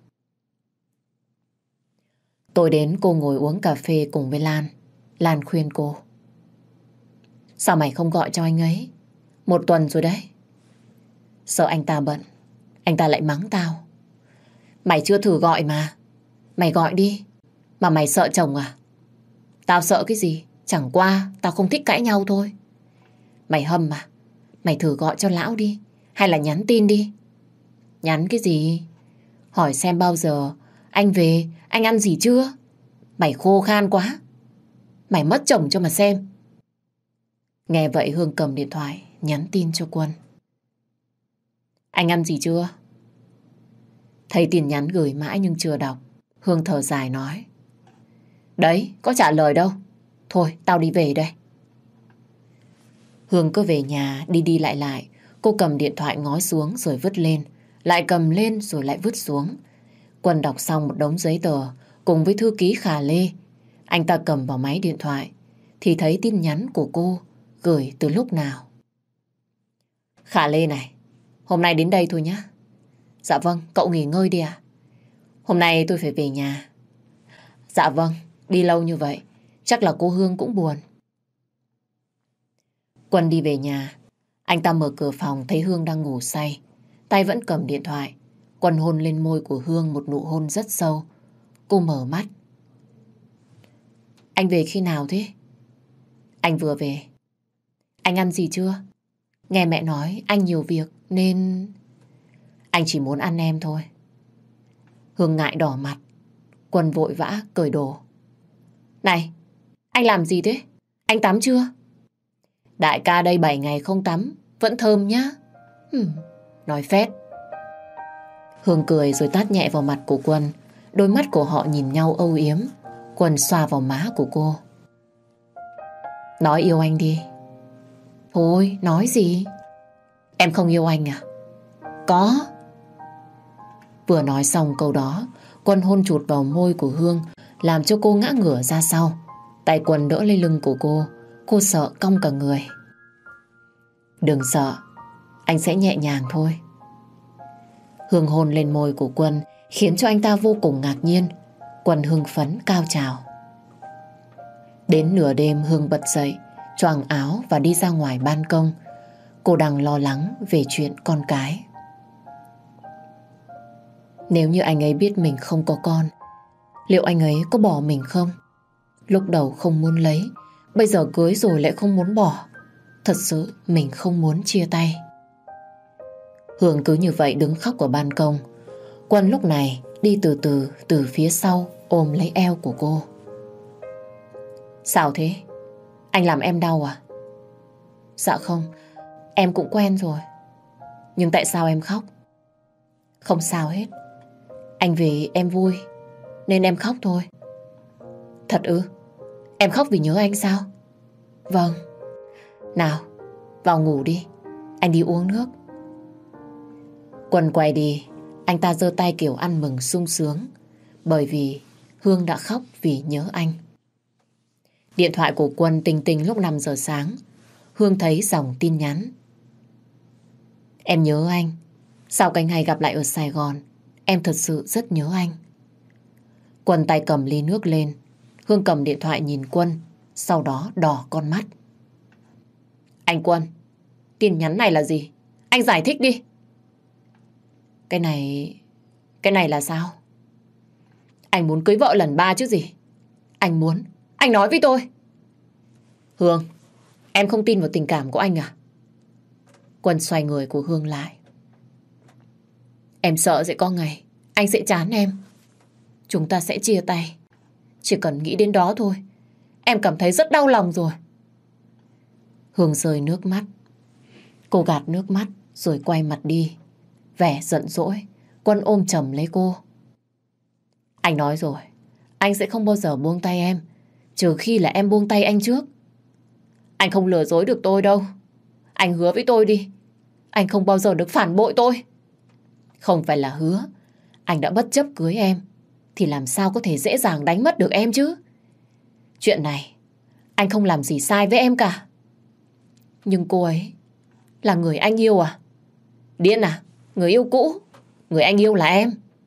Tôi đến cô ngồi uống cà phê cùng với Lan. Lan khuyên cô. Sao mày không gọi cho anh ấy? 1 tuần rồi đấy. Sợ anh ta bận, anh ta lại mắng tao. Mày chưa thử gọi mà. Mày gọi đi. Mà mày sợ chồng à? Tao sợ cái gì? Chẳng qua tao không thích cãi nhau thôi. Mày hâm mà. Mày thử gọi cho lão đi. Hay là nhắn tin đi. Nhắn cái gì? Hỏi xem bao giờ anh về, anh ăn gì chưa? Mày khô khan quá. Mày mất chồng cho mà xem. Nghe vậy Hương cầm điện thoại nhắn tin cho Quân. Anh ăn gì chưa? Thấy tin nhắn gửi mãi nhưng chưa đọc, Hương thở dài nói. Đấy, có trả lời đâu. Thôi, tao đi về đây. Hương cứ về nhà đi đi lại lại. Cô cầm điện thoại ngó xuống rồi vứt lên. Lại cầm lên rồi lại vứt xuống. Quân đọc xong một đống giấy tờ cùng với thư ký Khả Lê. Anh ta cầm vào máy điện thoại thì thấy tin nhắn của cô gửi từ lúc nào. Khả Lê này, hôm nay đến đây thôi nhé. Dạ vâng, cậu nghỉ ngơi đi ạ. Hôm nay tôi phải về nhà. Dạ vâng, đi lâu như vậy chắc là cô Hương cũng buồn. Quân đi về nhà. Anh ta mở cửa phòng thấy Hương đang ngủ say. Tay vẫn cầm điện thoại. Quân hôn lên môi của Hương một nụ hôn rất sâu. Cô mở mắt. Anh về khi nào thế? Anh vừa về. Anh ăn gì chưa? Nghe mẹ nói anh nhiều việc nên... Anh chỉ muốn ăn em thôi. Hương ngại đỏ mặt. Quân vội vã cởi đồ. Này, anh làm gì thế? Anh tắm chưa? Đại ca đây 7 ngày không tắm vẫn thơm nhá. Nói phét. Hương cười rồi tát nhẹ vào mặt của Quân. Đôi mắt của họ nhìn nhau âu yếm. Quân xoa vào má của cô. Nói yêu anh đi. Thôi, nói gì? Em không yêu anh à? Có. Vừa nói xong câu đó, Quân hôn chụt vào môi của Hương, làm cho cô ngã ngửa ra sau. Tay Quân đỡ lên lưng của cô sợ cong cả người. Đừng sợ, anh sẽ nhẹ nhàng thôi. Hương hôn lên môi của Quân khiến cho anh ta vô cùng ngạc nhiên. Quân hưng phấn cao trào. Đến nửa đêm Hương bật dậy, choàng áo và đi ra ngoài ban công. Cô đang lo lắng về chuyện con cái. Nếu như anh ấy biết mình không có con, liệu anh ấy có bỏ mình không? Lúc đầu không muốn lấy, bây giờ cưới rồi lại không muốn bỏ. Thật sự mình không muốn chia tay. Hương cứ như vậy đứng khóc ở ban công. Quân lúc này đi từ từ từ phía sau ôm lấy eo của cô. Sao thế? Anh làm em đau à? Dạ không, em cũng quen rồi. Nhưng tại sao em khóc? Không sao hết. Anh về em vui nên em khóc thôi. Thật ư? Em khóc vì nhớ anh sao? Vâng. Nào, vào ngủ đi. Anh đi uống nước. Quân quay đi. Anh ta giơ tay kiểu ăn mừng sung sướng. Bởi vì Hương đã khóc vì nhớ anh. Điện thoại của Quân tinh tinh lúc 5 giờ sáng. Hương thấy dòng tin nhắn. Em nhớ anh. Sau cái ngày gặp lại ở Sài Gòn, em thật sự rất nhớ anh. Quân tay cầm ly nước lên. Hương cầm điện thoại nhìn Quân, sau đó đỏ con mắt. Anh Quân, tin nhắn này là gì? Anh giải thích đi. Cái này là sao? Anh muốn cưới vợ lần 3 chứ gì? Anh muốn, anh nói với tôi. Hương, em không tin vào tình cảm của anh à? Quân xoay người của Hương lại. Em sợ sẽ có ngày anh sẽ chán em. Chúng ta sẽ chia tay. Chỉ cần nghĩ đến đó thôi, em cảm thấy rất đau lòng rồi. Hương rơi nước mắt. Cô gạt nước mắt rồi quay mặt đi. Vẻ giận dỗi, Quân ôm chầm lấy cô. Anh nói rồi, anh sẽ không bao giờ buông tay em, trừ khi là em buông tay anh trước. Anh không lừa dối được tôi đâu. Anh hứa với tôi đi, anh không bao giờ được phản bội tôi. Không phải là hứa, anh đã bất chấp cưới em, thì làm sao có thể dễ dàng đánh mất được em chứ. Chuyện này, anh không làm gì sai với em cả. Nhưng cô ấy là người anh yêu à? Điên à? Người yêu cũ, người anh yêu là em.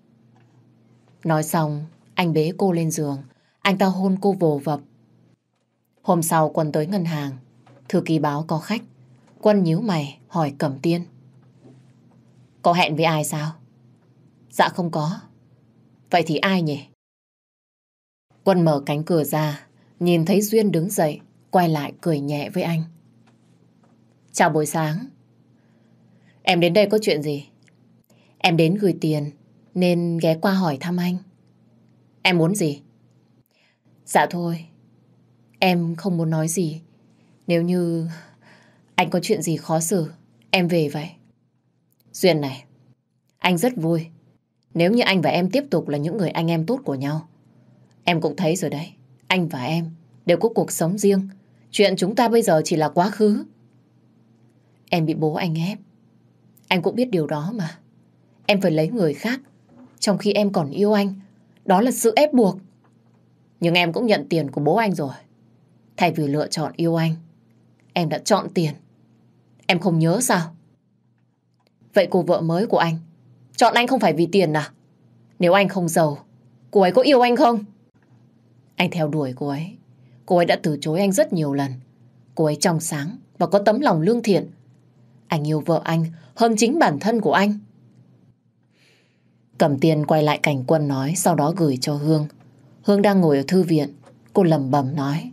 Nói xong, anh bế cô lên giường. Anh ta hôn cô vồ vập. Hôm sau Quân tới ngân hàng. Thư ký báo có khách. Quân nhíu mày hỏi Cẩm Tiên. Có hẹn với ai sao? Dạ không có. Vậy thì ai nhỉ? Quân mở cánh cửa ra, nhìn thấy Duyên đứng dậy, quay lại cười nhẹ với anh. Chào buổi sáng. Em đến đây có chuyện gì? Em đến gửi tiền nên ghé qua hỏi thăm anh. Em muốn gì? Dạ thôi, em không muốn nói gì. Nếu như anh có chuyện gì khó xử, em về vậy. Duyên này, anh rất vui nếu như anh và em tiếp tục là những người anh em tốt của nhau. Em cũng thấy rồi đấy, anh và em đều có cuộc sống riêng. Chuyện chúng ta bây giờ chỉ là quá khứ. Em bị bố anh ép, anh cũng biết điều đó mà. Em phải lấy người khác trong khi em còn yêu anh. Đó là sự ép buộc. Nhưng em cũng nhận tiền của bố anh rồi. Thay vì lựa chọn yêu anh, em đã chọn tiền. Em không nhớ sao? Vậy cô vợ mới của anh chọn anh không phải vì tiền à? Nếu anh không giàu, cô ấy có yêu anh không? Anh theo đuổi cô ấy. Cô ấy đã từ chối anh rất nhiều lần. Cô ấy trong sáng và có tấm lòng lương thiện. Anh yêu vợ anh hơn chính bản thân của anh. Cẩm Tiên quay lại cảnh Quân nói, sau đó gửi cho Hương. Hương đang ngồi ở thư viện. Cô lẩm bẩm nói.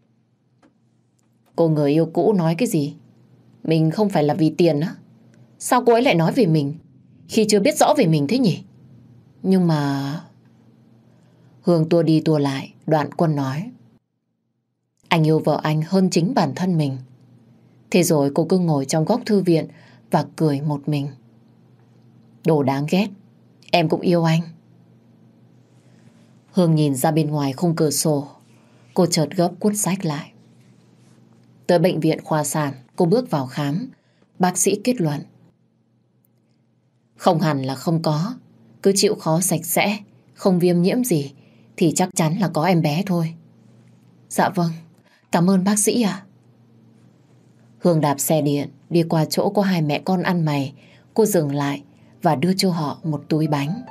Cô người yêu cũ nói cái gì? Mình không phải là vì tiền á? Sao cô ấy lại nói về mình khi chưa biết rõ về mình thế nhỉ? Nhưng mà... Hương tua đi tua lại, đoạn Quân nói. Anh yêu vợ anh hơn chính bản thân mình. Thế rồi cô cứ ngồi trong góc thư viện và cười một mình. Đồ đáng ghét, em cũng yêu anh. Hương nhìn ra bên ngoài khung cửa sổ. Cô chợt gấp cuốn sách lại. Tới bệnh viện khoa sản, cô bước vào khám. Bác sĩ kết luận. Không hẳn là không có. Cứ chịu khó sạch sẽ, không viêm nhiễm gì, thì chắc chắn là có em bé thôi. Dạ vâng, cảm ơn bác sĩ ạ. Hương đạp xe điện, đi qua chỗ có hai mẹ con ăn mày. Cô dừng lại và đưa cho họ một túi bánh.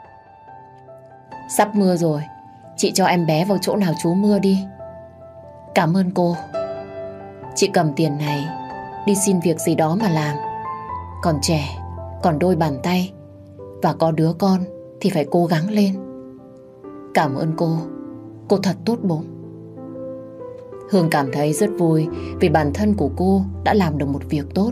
Sắp mưa rồi, chị cho em bé vào chỗ nào trú mưa đi. Cảm ơn cô. Chị cầm tiền này đi xin việc gì đó mà làm. Còn trẻ, còn đôi bàn tay, và có đứa con thì phải cố gắng lên. Cảm ơn cô thật tốt bụng. Hương cảm thấy rất vui vì bản thân của cô đã làm được một việc tốt.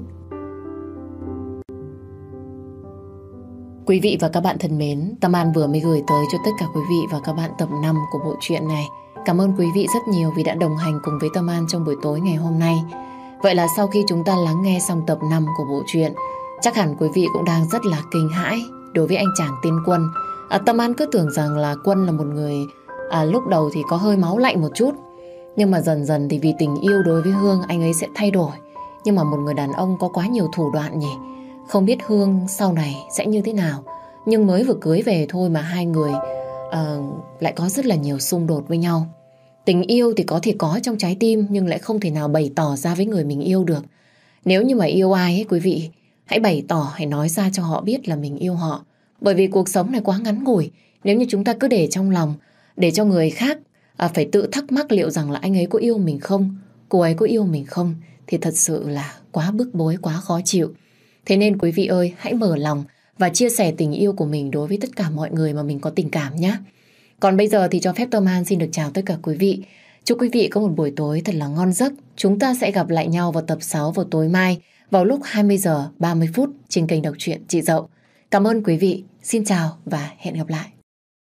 Quý vị và các bạn thân mến, Tâm An vừa mới gửi tới cho tất cả quý vị và các bạn tập 5 của bộ truyện này. Cảm ơn quý vị rất nhiều vì đã đồng hành cùng với Tâm An trong buổi tối ngày hôm nay. Vậy là sau khi chúng ta lắng nghe xong tập 5 của bộ truyện, chắc hẳn quý vị cũng đang rất là kinh hãi đối với anh chàng tên Quân. Tâm An cứ tưởng rằng là Quân là một người lúc đầu thì có hơi máu lạnh một chút. Nhưng mà dần dần thì vì tình yêu đối với Hương, anh ấy sẽ thay đổi. Nhưng mà một người đàn ông có quá nhiều thủ đoạn nhỉ. Không biết Hương sau này sẽ như thế nào. Nhưng mới vừa cưới về thôi mà hai người lại có rất là nhiều xung đột với nhau. Tình yêu thì có thể có trong trái tim, nhưng lại không thể nào bày tỏ ra với người mình yêu được. Nếu như mà yêu ai ấy quý vị, hãy bày tỏ, hãy nói ra cho họ biết là mình yêu họ. Bởi vì cuộc sống này quá ngắn ngủi. Nếu như chúng ta cứ để trong lòng, để cho người khác phải tự thắc mắc liệu rằng là anh ấy có yêu mình không, cô ấy có yêu mình không, thì thật sự là quá bức bối, quá khó chịu. Thế nên quý vị ơi, hãy mở lòng và chia sẻ tình yêu của mình đối với tất cả mọi người mà mình có tình cảm nhé. Còn bây giờ thì cho phép Tâm An xin được chào tất cả quý vị. Chúc quý vị có một buổi tối thật là ngon giấc. Chúng ta sẽ gặp lại nhau vào tập 6 vào tối mai vào lúc 20 giờ 30 phút trên kênh đọc truyện Chị Dậu. Cảm ơn quý vị. Xin chào và hẹn gặp lại.